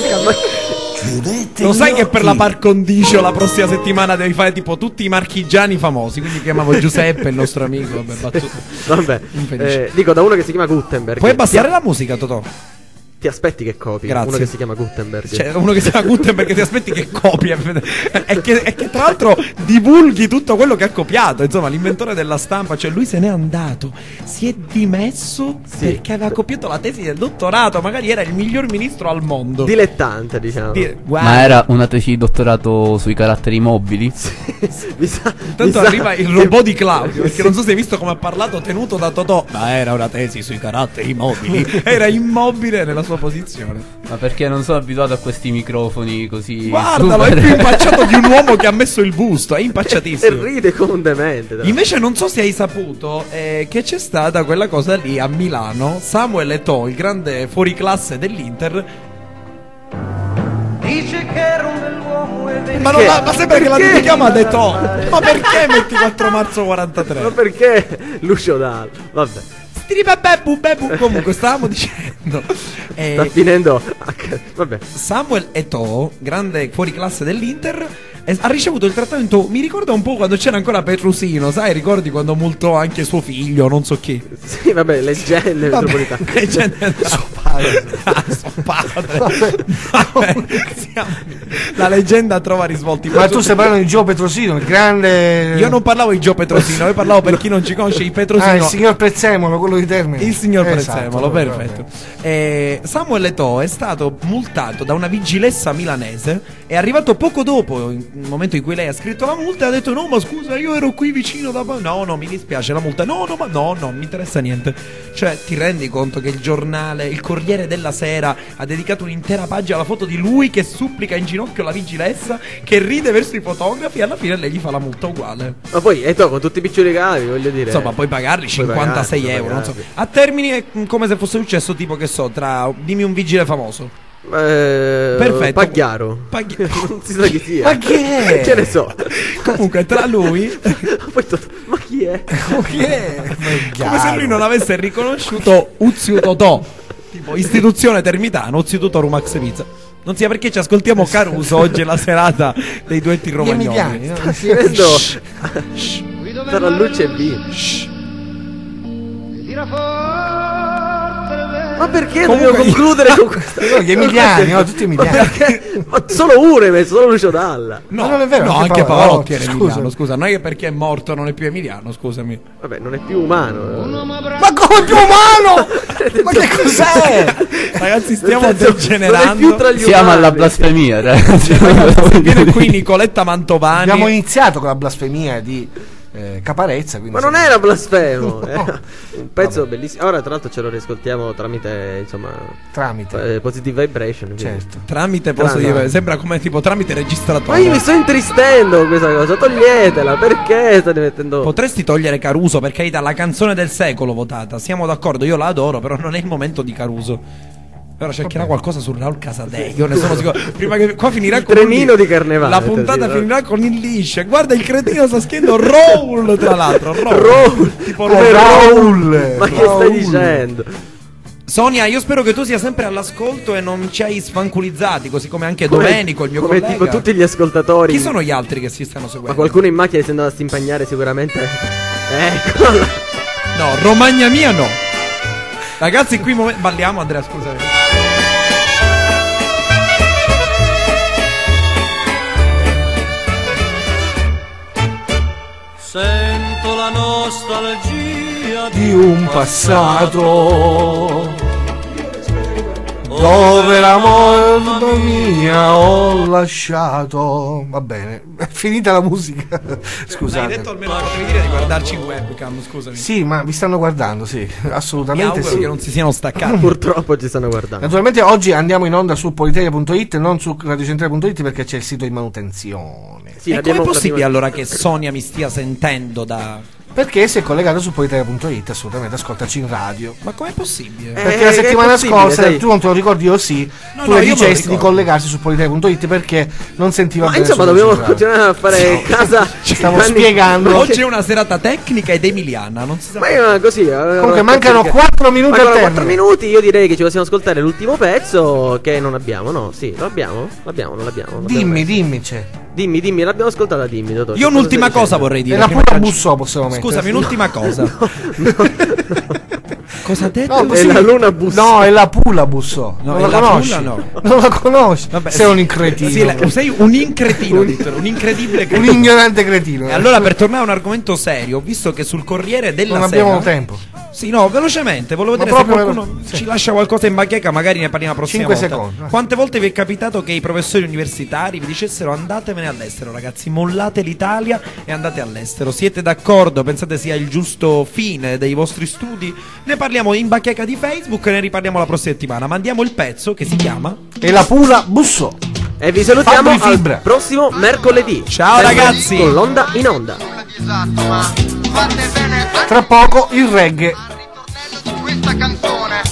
Lo sai che per la par condicio la prossima settimana devi fare tipo tutti i marchigiani famosi. Quindi chiamavo Giuseppe, il nostro amico. Vabbè, dico da uno che si chiama Gutenberg. Puoi abbassare la musica, Totò? Ti aspetti che copi. Grazie. Uno che si chiama Gutenberg. Cioè, uno che si chiama Gutenberg ti aspetti che copi e che tra l'altro divulghi tutto quello che ha copiato. Insomma, l'inventore della stampa. Cioè, lui se n'è andato. Si è dimesso perché aveva copiato la tesi del dottorato. Magari era il miglior ministro al mondo. Dilettante, diciamo. Ma era una tesi di dottorato sui caratteri mobili? Tanto arriva il robot di Claudio. Perché non so se hai visto come ha parlato tenuto da Totò. Ma era una tesi sui caratteri mobili. Era immobile nella sua posizione. Ma perché non sono abituato a questi microfoni così. Guardalo, è più impacciato di un uomo che ha messo il busto. È impacciatissimo. E ride come un demente. Invece non so se hai saputo che c'è stata quella cosa lì a Milano. Samuel Eto'o, il grande fuoriclasse dell'Inter. Dice che era un bell'uomo e ma sempre che la dedichiamo a Eto'o. Ma perché 24 marzo 43? Ma perché Lucio Dalla? Vabbè. Comunque stavamo dicendo sta finendo. Vabbè. Samuel Eto'o, grande fuoriclasse dell'Inter, ha ricevuto il trattamento. Mi ricorda un po' quando c'era ancora Petrusino, sai? Ricordi quando multò anche suo figlio, non so chi. Sì, vabbè, leggende metropolitane. Leggende suo padre. Suo padre. La leggenda trova risvolti. Ma tu stai parlando di Gio Petrosino, il grande. Io non parlavo di Gio Petrosino, io parlavo, per chi non ci conosce, di Petrosino. Il signor Prezzemolo, quello di Termini. Il signor Prezzemolo, perfetto. Samuel Eto'o è stato multato da una vigilessa milanese. È arrivato poco dopo, nel momento in cui lei ha scritto la multa, e ha detto: no, ma scusa, io ero qui vicino da. No, mi dispiace la multa. No, non mi interessa niente. Cioè, ti rendi conto che il giornale, il Corriere della Sera, ha dedicato un'intera pagina alla foto di lui che supplica in ginocchio la vigilessa, che ride verso i fotografi, e alla fine lei gli fa la multa uguale. Ma poi Eto'o con tutti i piccioli cavi, voglio dire. Insomma, puoi pagarli 56 euro. Non so. A Termini è come se fosse successo, tipo, che so, dimmi un vigile famoso. Perfetto. Pagliaro. Non si sa chi sia. Ma chi è? Che ne so. Comunque tra lui ma chi è? Chi è? Come se lui non avesse riconosciuto Uzio Totò, tipo istituzione Termitano, Uzio Totò Rumax Pizza. Non sia perché ci ascoltiamo Caruso. Oggi è la serata dei duetti romagnoli. Sta finendo. Tra luce e vino. Ma perché dobbiamo concludere con questa? No, gli emiliani, no, tutti emiliani. Ma solo uno hai messo, solo Lucio Dalla. No, non è vero. No, anche Pavarotti era emiliano, scusa. Non è che perché è morto non è più emiliano, scusami. Vabbè, non è più umano. Ma come più umano? Ma che cos'è? Ragazzi, stiamo degenerando. Siamo alla blasfemia, ragazzi. Viene qui Nicoletta Mantovani. Abbiamo iniziato con la blasfemia Caparezza. Ma non era blasfemo, era un pezzo bellissimo. Ora tra l'altro ce lo riascoltiamo tramite Positive Vibration. Certo. Tramite Positive, sembra come tipo tramite registratore. Ma io mi sto intristendo con questa cosa, toglietela, perché state mettendo... Potresti togliere Caruso, per carità, la canzone del secolo votata, siamo d'accordo, io la adoro, però non è il momento di Caruso. Ora cercherà qualcosa su Raul Casadei, io ne sono sicuro. Prima che qua finirà il con trenino di Carnevale. La puntata finirà con il lisce. Guarda, il cretino sta scrivendo Raul, tra l'altro. Raul. Tipo Raul. Ma che stai dicendo? Sonia, io spero che tu sia sempre all'ascolto e non ci hai sfanculizzati, così come anche Domenico, il mio collega. Come tipo tutti gli ascoltatori. Chi sono gli altri che si stanno seguendo? Ma qualcuno in macchina si è andato a stimpagnare sicuramente. Ecco. No, Romagna mia no. Ragazzi, qui balliamo, Andrea, scusami. Sento la nostalgia di un passato dove l'amore mia ho lasciato. Va bene, è finita la musica. Scusate. Hai detto almeno potevi dire di guardarci in webcam, scusami. Sì, ma mi stanno guardando, sì, assolutamente sì. Che non si siano staccati. Purtroppo ci stanno guardando. Naturalmente oggi andiamo in onda su politeia.it, non su radiocentrale.it, perché c'è il sito in manutenzione. Sì, e com'è possibile allora che Sonia mi stia sentendo da... Perché si è collegato su politeia.it, assolutamente, ascoltaci in radio. Ma com'è possibile? Perché la settimana scorsa, tu non te lo ricordi, io sì, tu le dicesti di collegarsi su politeia.it perché non sentiva ma bene. Ma insomma dobbiamo continuare a fare casa. Ci stavo spiegando. Oggi è una serata tecnica ed emiliana, non si sa. Ma così. Comunque mancano 4 minuti al termine. 4 minuti, io direi che ci possiamo ascoltare l'ultimo pezzo che non abbiamo, no? Sì, lo abbiamo? Non l'abbiamo. Dimmi c'è. Dimmi, l'abbiamo ascoltata, dimmi, dottor. Io un'ultima cosa vorrei dire. E la pura bussò possiamo mettere. Scusami, un'ultima cosa. Cosa ha detto? No, è la luna bussò. No, è la pula bussò. No, non la conosci? No. Non la conosci. Vabbè, sei un incretino. Sì, sei un incretino, un incredibile cretino. Un ignorante cretino. E allora, per tornare a un argomento serio, visto che sul Corriere della non Sera... Non abbiamo tempo. Sì, no, velocemente, volevo vedere se qualcuno ci lascia qualcosa in bacheca, magari ne parliamo la prossima 5 volta. secondi. Quante volte vi è capitato che i professori universitari vi dicessero andatevene all'estero, ragazzi, mollate l'Italia e andate all'estero? Siete d'accordo? Pensate sia il giusto fine dei vostri studi? Ne parliamo in bacheca di Facebook e ne riparliamo la prossima settimana. Mandiamo il pezzo che si chiama E la pula bussò. E vi salutiamo al prossimo mercoledì. Ciao ragazzi, con l'onda in onda. Tra poco il reggae. Questa canzone